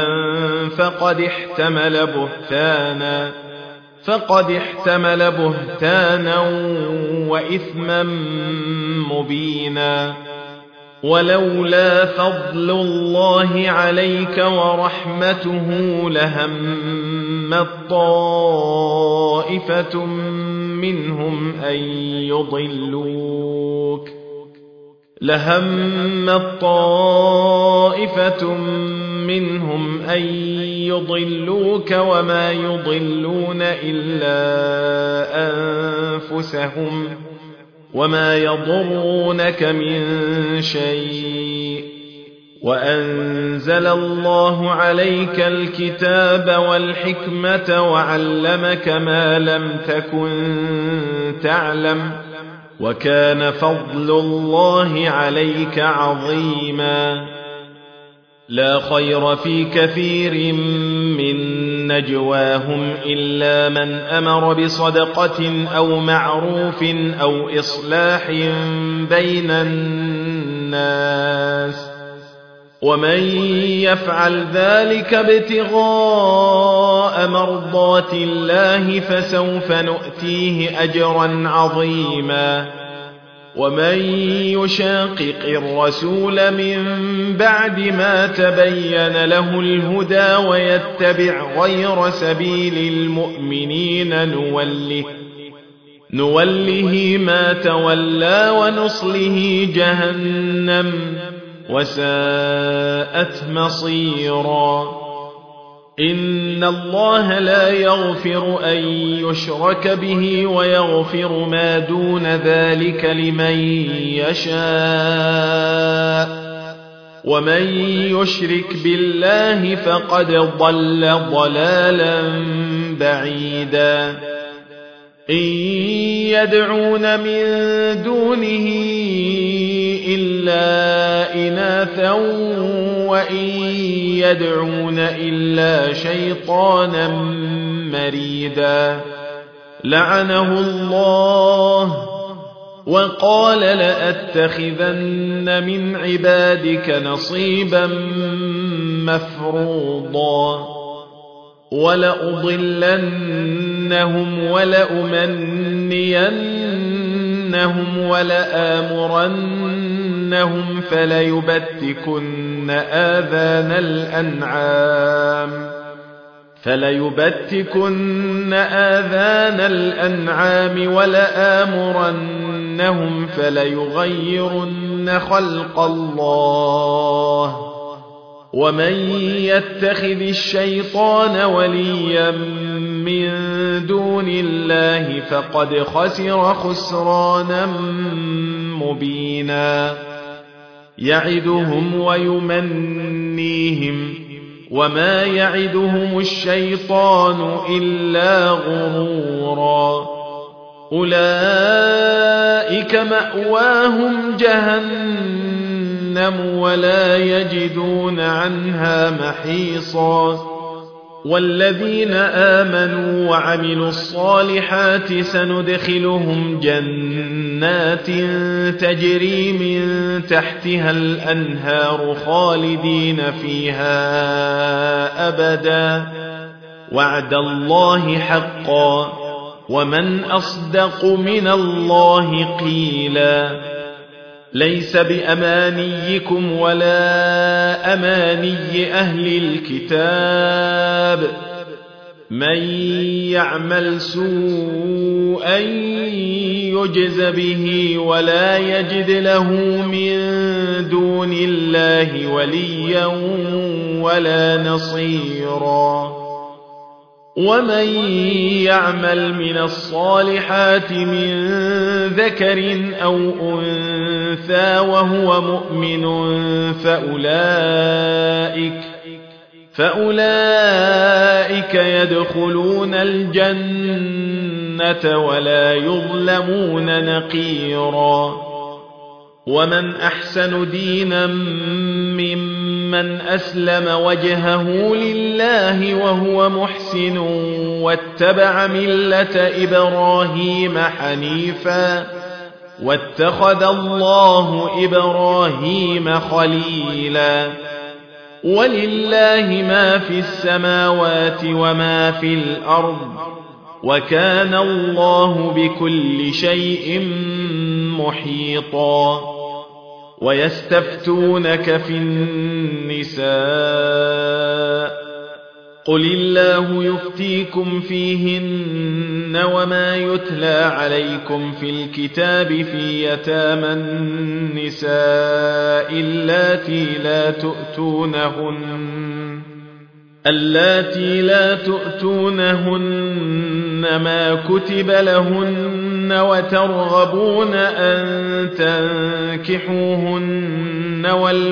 [SPEAKER 2] فقد احتمل بهتانا وإثما مبينا ولولا فضل الله عليك ورحمته لهمت طائفة منهم أن يضلوك وما يضلون إلا أنفسهم وما يضرونك من شيء وأنزل الله عليك الكتاب والحكمة وعلمك ما لم تكن تعلم وكان فضل الله عليك عظيما لا خير في كثير من نجواهم إلا من أمر بصدقة أو معروف أو إصلاح بين الناس ومن يفعل ذلك ابتغاء مرضات الله فسوف نؤتيه أجرا عظيما ومن يشاقق الرسول من بعد ما تبين له الهدى ويتبع غير سبيل المؤمنين نوله ما تولى ونصله جهنم وساءت مصيرا إن الله لا يغفر أن يشرك به ويغفر ما دون ذلك لمن يشاء ومن يشرك بالله فقد ضل ضلالا بعيدا إن يدعون من دونه إلا إناثا وإن يدعون إلا شيطانا مريدا لعنه الله وقال لأتخذن من عبادك نصيبا مفروضا ولأضلنهم ولأمنينهم ولآمرنهم فليبتكن آذان الأنعام ولآمرنهم فليغيرن خلق الله ومن يتخذ الشيطان وليا من دون الله فقد خسر خسرانا مبينا يعدهم ويمنيهم وما يعدهم الشيطان إلا غرورا أولئك مأواهم جهنم ولا يجدون عنها محيصا والذين آمنوا وعملوا الصالحات سندخلهم جنات تجري من تحتها الأنهار خالدين فيها أبدا وعد الله حقا ومن أصدق من الله قيلا ليس بأمانيكم ولا أماني أهل الكتاب من يعمل سوءا يجز به ولا يجد له من دون الله وليا ولا نصيرا ومن يعمل من الصالحات من ذكر أو أنثى وهو مؤمن فأولئك يدخلون الجنة ولا يظلمون نقيرا ومن أحسن دينا ممن أسلم وجهه لله وهو محسن واتبع ملة إبراهيم حنيفا واتخذ الله إبراهيم خليلا ولله ما في السماوات وما في الأرض وكان الله بكل شيء محيطا ويستفتونك في النساء قل الله يفتيكم فيهن وما يتلى عليكم في الكتاب في يتامى النساء اللاتي لا تؤتونهن ما كتب لهن وترغبون أن تنكحوهن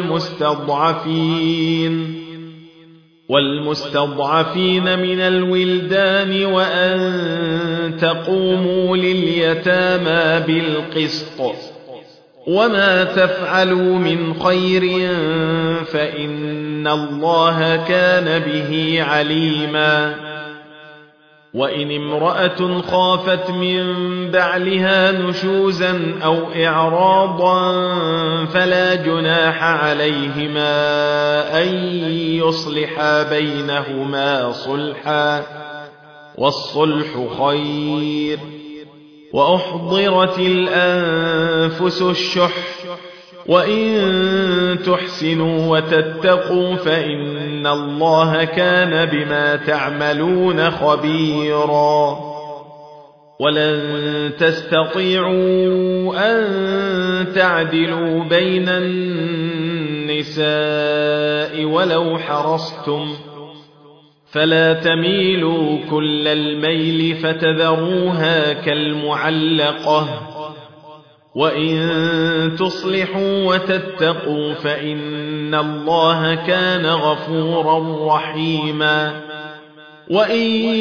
[SPEAKER 2] والمستضعفين من الولدان وأن تقوموا لليتامى بالقسط وما تفعلوا من خير فإن الله كان به عليما وإن امرأة خافت من بعلها نشوزا أو إعراضا فلا جناح عليهما أن يصلحا بينهما صلحا والصلح خير وأحضرت الأنفس الشح وإن تحسنوا وتتقوا فإن الله كان بما تعملون خبيرا ولن تستطيعوا أن تعدلوا بين النساء ولو حرصتم فلا تميلوا كل الميل فتذروها كالمعلقة وإن تصلحوا وتتقوا فإن الله كان غفورا رحيما وإن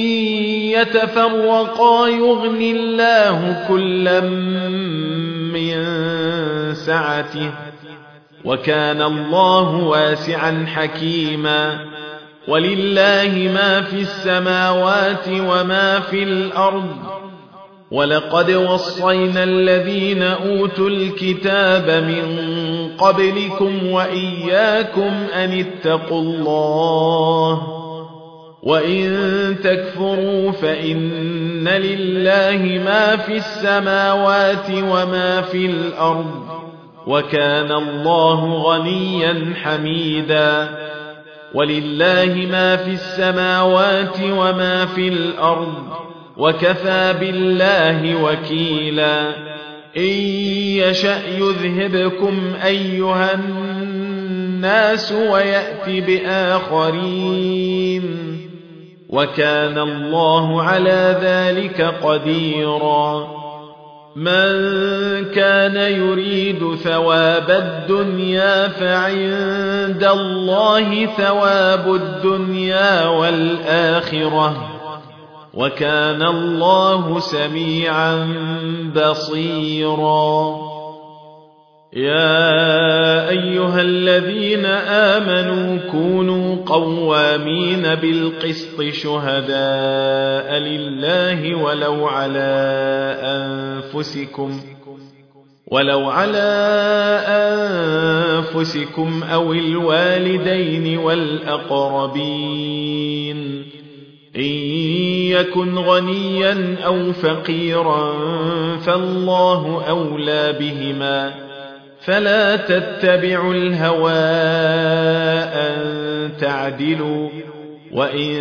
[SPEAKER 2] يتفرقا يغن الله كلا من سعته وكان الله واسعا حكيما ولله ما في السماوات وما في الأرض ولقد وصينا الذين أوتوا الكتاب من قبلكم وإياكم أن اتقوا الله وإن تكفروا فإن لله ما في السماوات وما في الأرض وكان الله غنيا حميدا ولله ما في السماوات وما في الأرض وكفى بالله وكيلا إن يشأ يذهبكم أيها الناس ويأت بآخرين وكان الله على ذلك قديرا من كان يريد ثواب الدنيا فعند الله ثواب الدنيا والآخرة وكان الله سميعا بصيرا يا أيها الذين آمنوا كونوا قوامين بالقسط شهداء لله ولو على أنفسكم أو الوالدين والأقربين إن يكن غنيا أو فقيرا فالله أولى بهما فلا تتبعوا الهوى أن تعدلوا وإن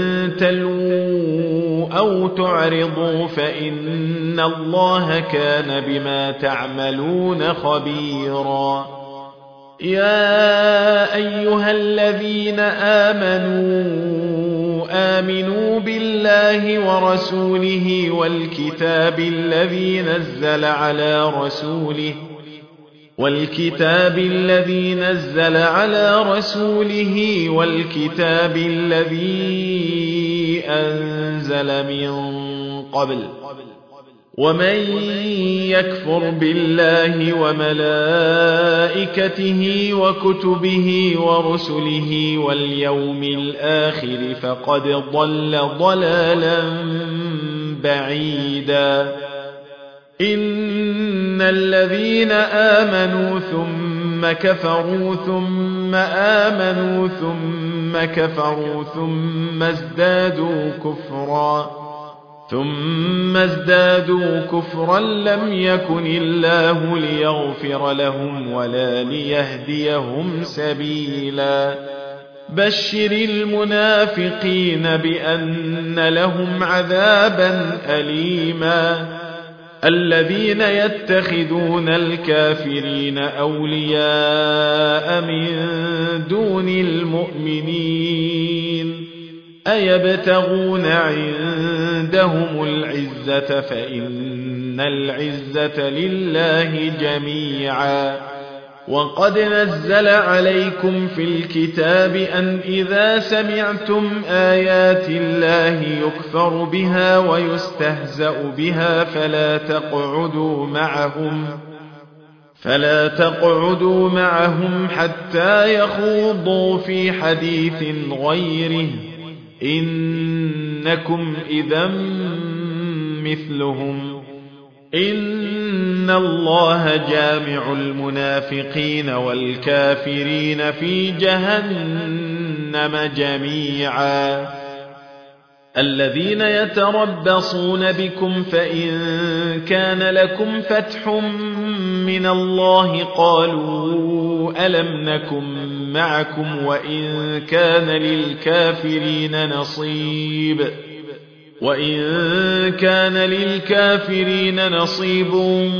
[SPEAKER 2] تلووا أو تعرضوا فإن الله كان بما تعملون خبيرا يا أيها الذين آمنوا بالله ورسوله والكتاب الذي نزل على رسوله والكتاب الذي أنزل من قبل ومن يكفر بالله وملائكته وكتبه ورسله واليوم الآخر فقد ضل ضلالا بعيدا إن الذين آمنوا ثم كفروا ثم آمنوا ثم كفروا ثم ازدادوا كفرا لم يكن الله ليغفر لهم ولا ليهديهم سبيلا بشر المنافقين بأن لهم عذابا أليما الذين يتخذون الكافرين أولياء من دون المؤمنين أيبتغون عندهم العزة فإن العزة لله جميعا وقد نزل عليكم في الكتاب أن إذا سمعتم آيات الله يكفر بها ويستهزأ بها فلا تقعدوا معهم حتى يخوضوا في حديث غيره إنكم إذا مثلهم إن الله جامع المنافقين والكافرين في جهنم جميعا الذين يتربصون بكم فإن كان لكم فتح من الله قالوا ألم نكن معكم وإن كان للكافرين نصيب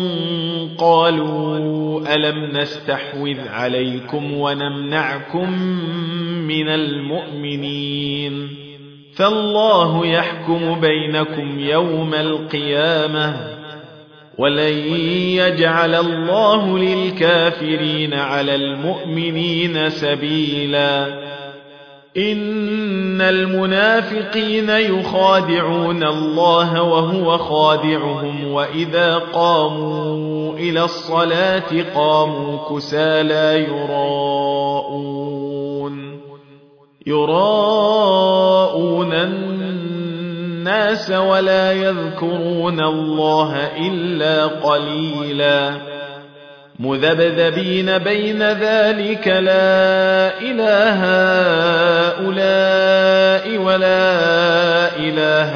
[SPEAKER 2] قالوا ألم نستحوذ عليكم ونمنعكم من المؤمنين فالله يحكم بينكم يوم القيامة ولن يجعل الله للكافرين على المؤمنين سبيلا إن المنافقين يخادعون الله وهو خادعهم وإذا قاموا إلى الصلاة قاموا كسالى يراءون الناس ولا يذكرون الله إلا قليلا مذبذبين بين ذلك لا إله هؤلاء ولا إله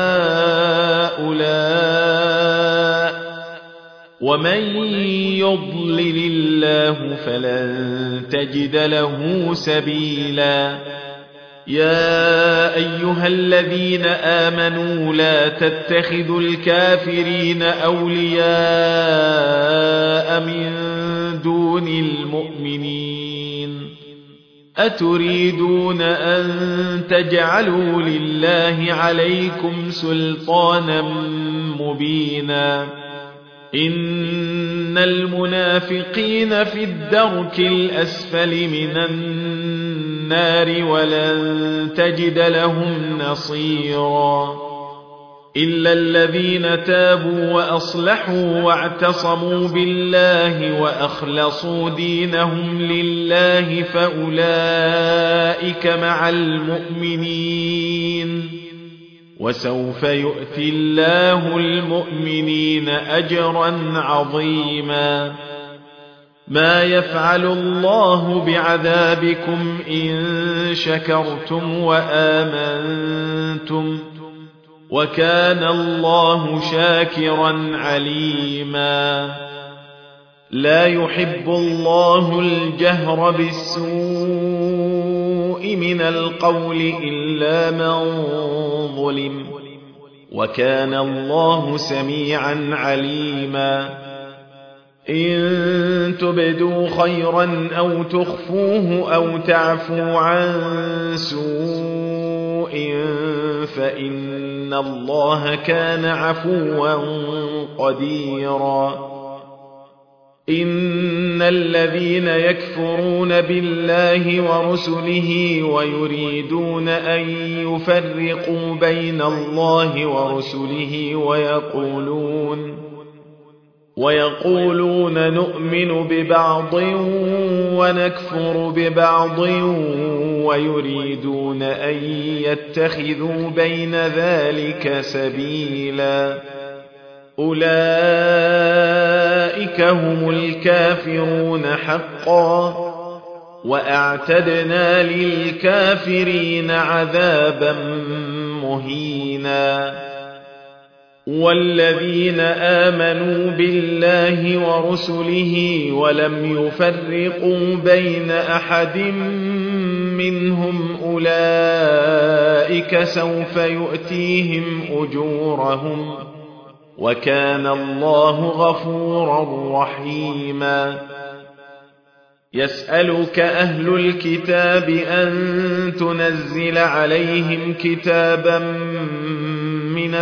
[SPEAKER 2] هؤلاء ومن يضلل الله فلن تجد له سبيلا يا أيها الذين آمنوا لا تتخذوا الكافرين أولياء من دون المؤمنين أتريدون أن تجعلوا لله عليكم سلطانا مبينا إن المنافقين في الدرك الأسفل من النار ولن تجد لهم نصيرا إلا الذين تابوا وأصلحوا واعتصموا بالله وأخلصوا دينهم لله فأولئك مع المؤمنين وسوف يؤتي الله المؤمنين أجرا عظيما ما يفعل الله بعذابكم إن شكرتم وآمنتم وكان الله شاكرا عليما لا يحب الله الجهر بالسوء من القول إلا من ظلم وكان الله سميعا عليما إن تبدوا خيرا أو تخفوه أو تعفوا عن سوء فإن الله كان عفوا قديرا إن الذين يكفرون بالله ورسله ويريدون أن يفرقوا بين الله ورسله ويقولون نؤمن ببعض ونكفر ببعض ويريدون أن يتخذوا بين ذلك سبيلا أولئك هم الكافرون حقا وأعتدنا للكافرين عذابا مهينا والذين آمنوا بالله ورسله ولم يفرقوا بين أحد منهم أولئك سوف يؤتيهم أجورهم وكان الله غفورا رحيما يسألك أهل الكتاب أن تنزل عليهم كتابا من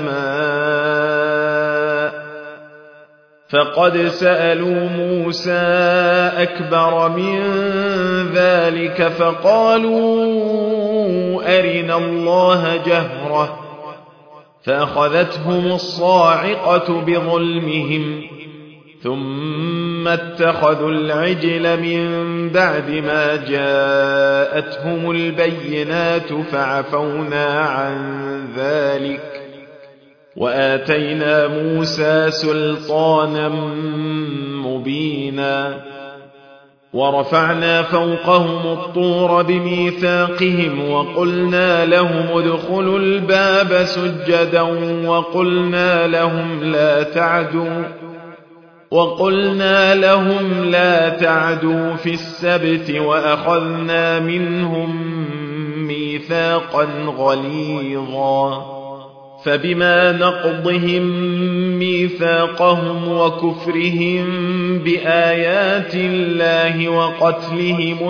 [SPEAKER 2] السماء فقد سألوا موسى أكبر من ذلك فقالوا أرنا الله جهرة فأخذتهم الصاعقة بظلمهم ثم اتخذوا العجل من بعد ما جاءتهم البينات فعفونا عن ذلك وآتينا موسى سلطانا مبينا ورفعنا فوقهم الطور بميثاقهم وقلنا لهم ادخلوا الباب سجدا وقلنا لهم لا تعدوا في السبت وأخذنا منهم ميثاقا غليظا فبما نقضهم ميثاقهم وكفرهم بآيات الله وقتلهم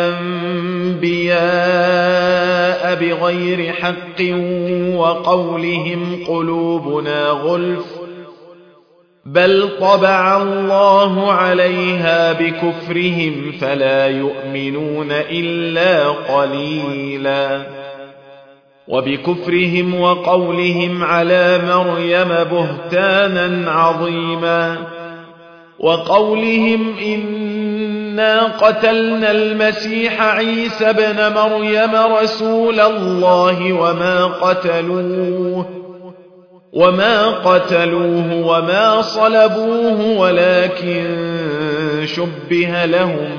[SPEAKER 2] الأنبياء بغير حق وقولهم قلوبنا غلف بل طبع الله عليها بكفرهم فلا يؤمنون إلا قليلا وبكفرهم وقولهم على مريم بهتانا عظيما وقولهم إنا قتلنا المسيح عيسى ابن مريم رسول الله وما قتلوه وما صلبوه ولكن شبه لهم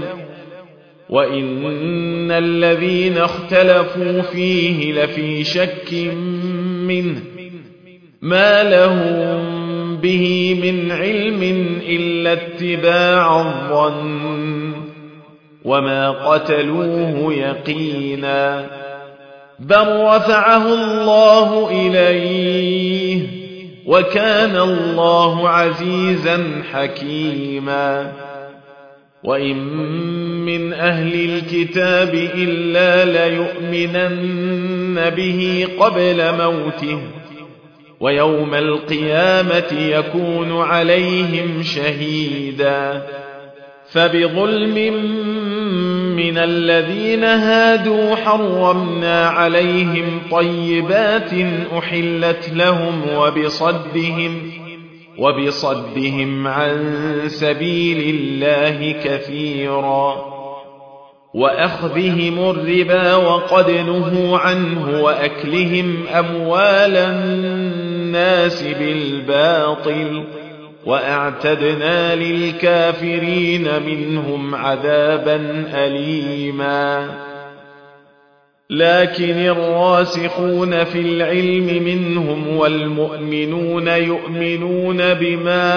[SPEAKER 2] وإن الذين اختلفوا فيه لفي شك منه ما لهم به من علم إلا اتباع الظن وما قتلوه يقينا بل رفعه الله إليه وكان الله عزيزا حكيما وإن من أهل الكتاب إلا ليؤمنن به قبل موته ويوم القيامة يكون عليهم شهيدا فبظلم من الذين هادوا حرمنا عليهم طيبات أحلت لهم وبصدهم عن سبيل الله كثيرا وأخذهم الربا وقد نهوا عنه وأكلهم أموال الناس بالباطل وأعتدنا للكافرين منهم عذابا أليما لكن الراسخون في العلم منهم والمؤمنون يؤمنون بما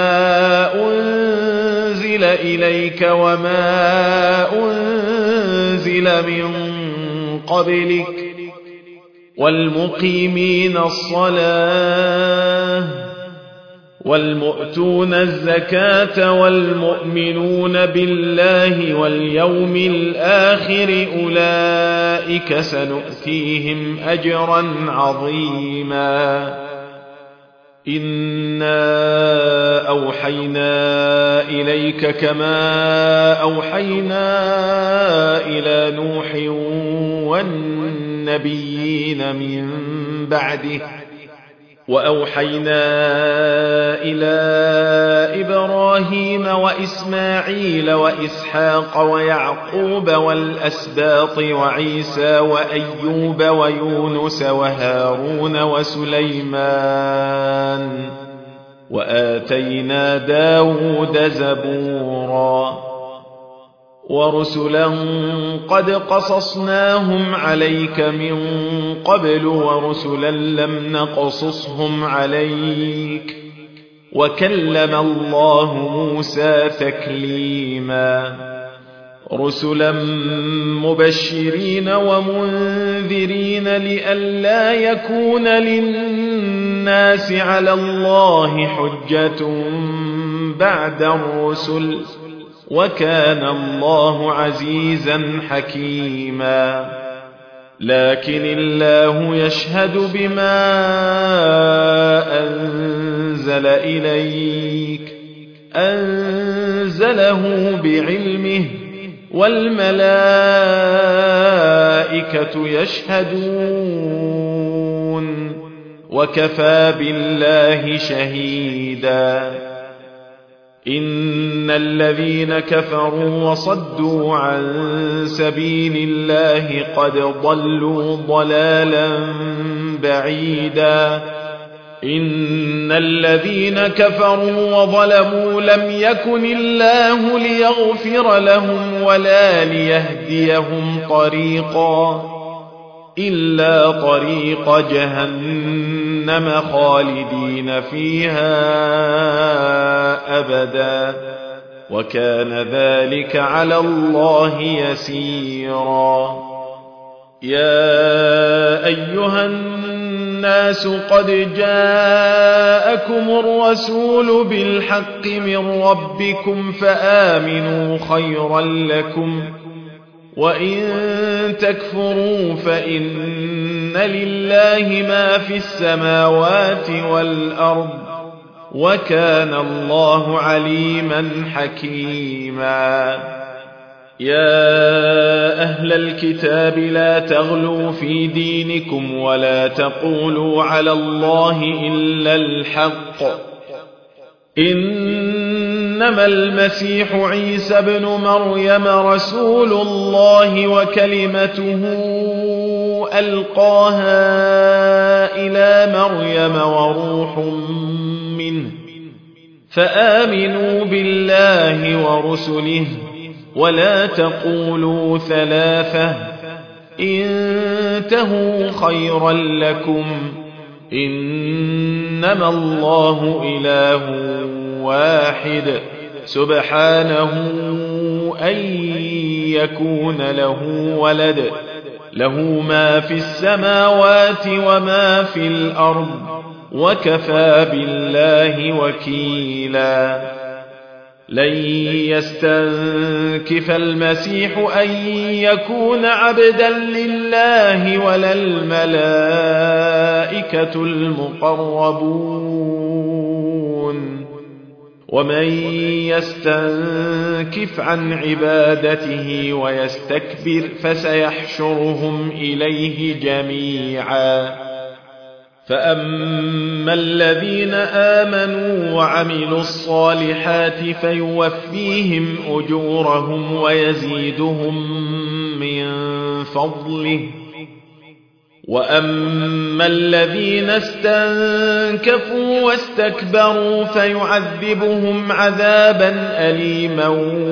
[SPEAKER 2] أنزل إليك وما أنزل من قبلك والمقيمين الصلاة والمؤتون الزكاة والمؤمنون بالله واليوم الآخر أولئك سنؤتيهم أجرا عظيما إنا أوحينا إليك كما أوحينا إلى نوح والنبيين من بعده وأوحينا إلى إبراهيم وإسماعيل وإسحاق ويعقوب والأسباط وعيسى وأيوب ويونس وهارون وسليمان وآتينا داود زبورا ورسلا قد قصصناهم عليك من قبل ورسلا لم نقصصهم عليك وكلم الله موسى تكليما رسلا مبشرين ومنذرين لئلا يكون للناس على الله حجة بعد الرسل وكان الله عزيزا حكيما لكن الله يشهد بما أنزل إليك أنزله بعلمه والملائكة يشهدون وكفى بالله شهيدا إن الذين كفروا وصدوا عن سبيل الله قد ضلوا ضلالا بعيدا إن الذين كفروا وظلموا لم يكن الله ليغفر لهم ولا ليهديهم طريقا إلا طريق جهنم خالدين فيها أبدا وكان ذلك على الله يسيرا يا أيها الناس قد جاءكم الرسول بالحق من ربكم فآمنوا خيرا لكم وإن تكفروا فإن لله ما في السماوات والأرض وكان الله عليما حكيما يا أهل الكتاب لا تغلوا في دينكم ولا تقولوا على الله إلا الحق إنما المسيح عيسى ابن مريم رسول الله وكلمته ألقاها إلى مريم وروح منه فآمنوا بالله ورسله ولا تقولوا ثلاثة انتهوا خيرا لكم إنما الله إله واحد سبحانه أن يكون له ولد له ما في السماوات وما في الأرض وكفى بالله وكيلا لن يستنكف المسيح أن يكون عبدا لله ولا الملائكة المقربون ومن يستنكف عن عبادته ويستكبر فسيحشرهم إليه جميعا. فأما الذين آمنوا وعملوا الصالحات فيوفيهم أجورهم ويزيدهم من فضله. وأما الذين استنكفوا واستكبروا فيعذبهم عذابا أليما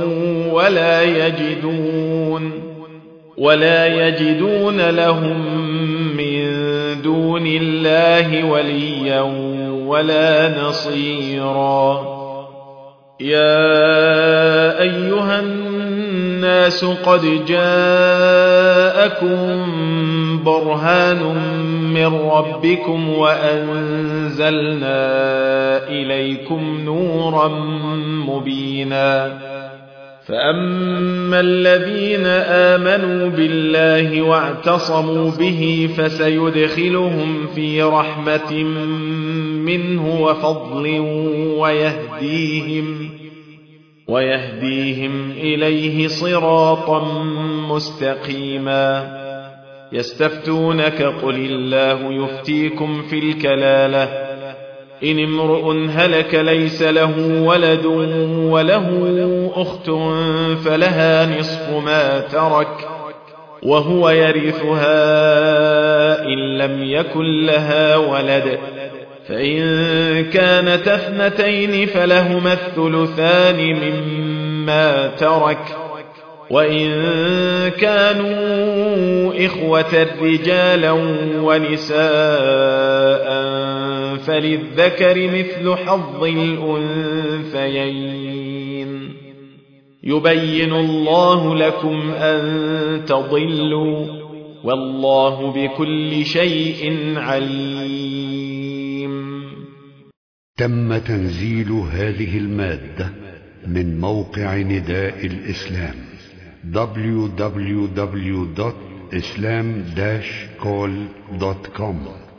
[SPEAKER 2] ولا يجدون لهم من دون الله وليا ولا نصيرا. يا أيها الناس قد جاءكم برهان من ربكم وأنزلنا إليكم نورا مبينا. فأما الذين آمنوا بالله واعتصموا به فسيدخلهم في رحمة منه وفضل ويهديهم إليه صراطا مستقيما. يستفتونك قل الله يفتيكم في الكلالة إن امرؤ هلك ليس له ولد وله أخت فلها نصف ما ترك وهو يرثها إن لم يكن لها ولد، فإن كانت اثنتين فلهما الثلثان مما ترك، وإن كانوا إخوة رجالا ونساء فللذكر مثل حظ الأنثيين. يبين الله لكم أن تضلوا والله بكل شيء عليم.
[SPEAKER 1] تم تنزيل هذه المادة من موقع نداء الإسلام www.islam-call.com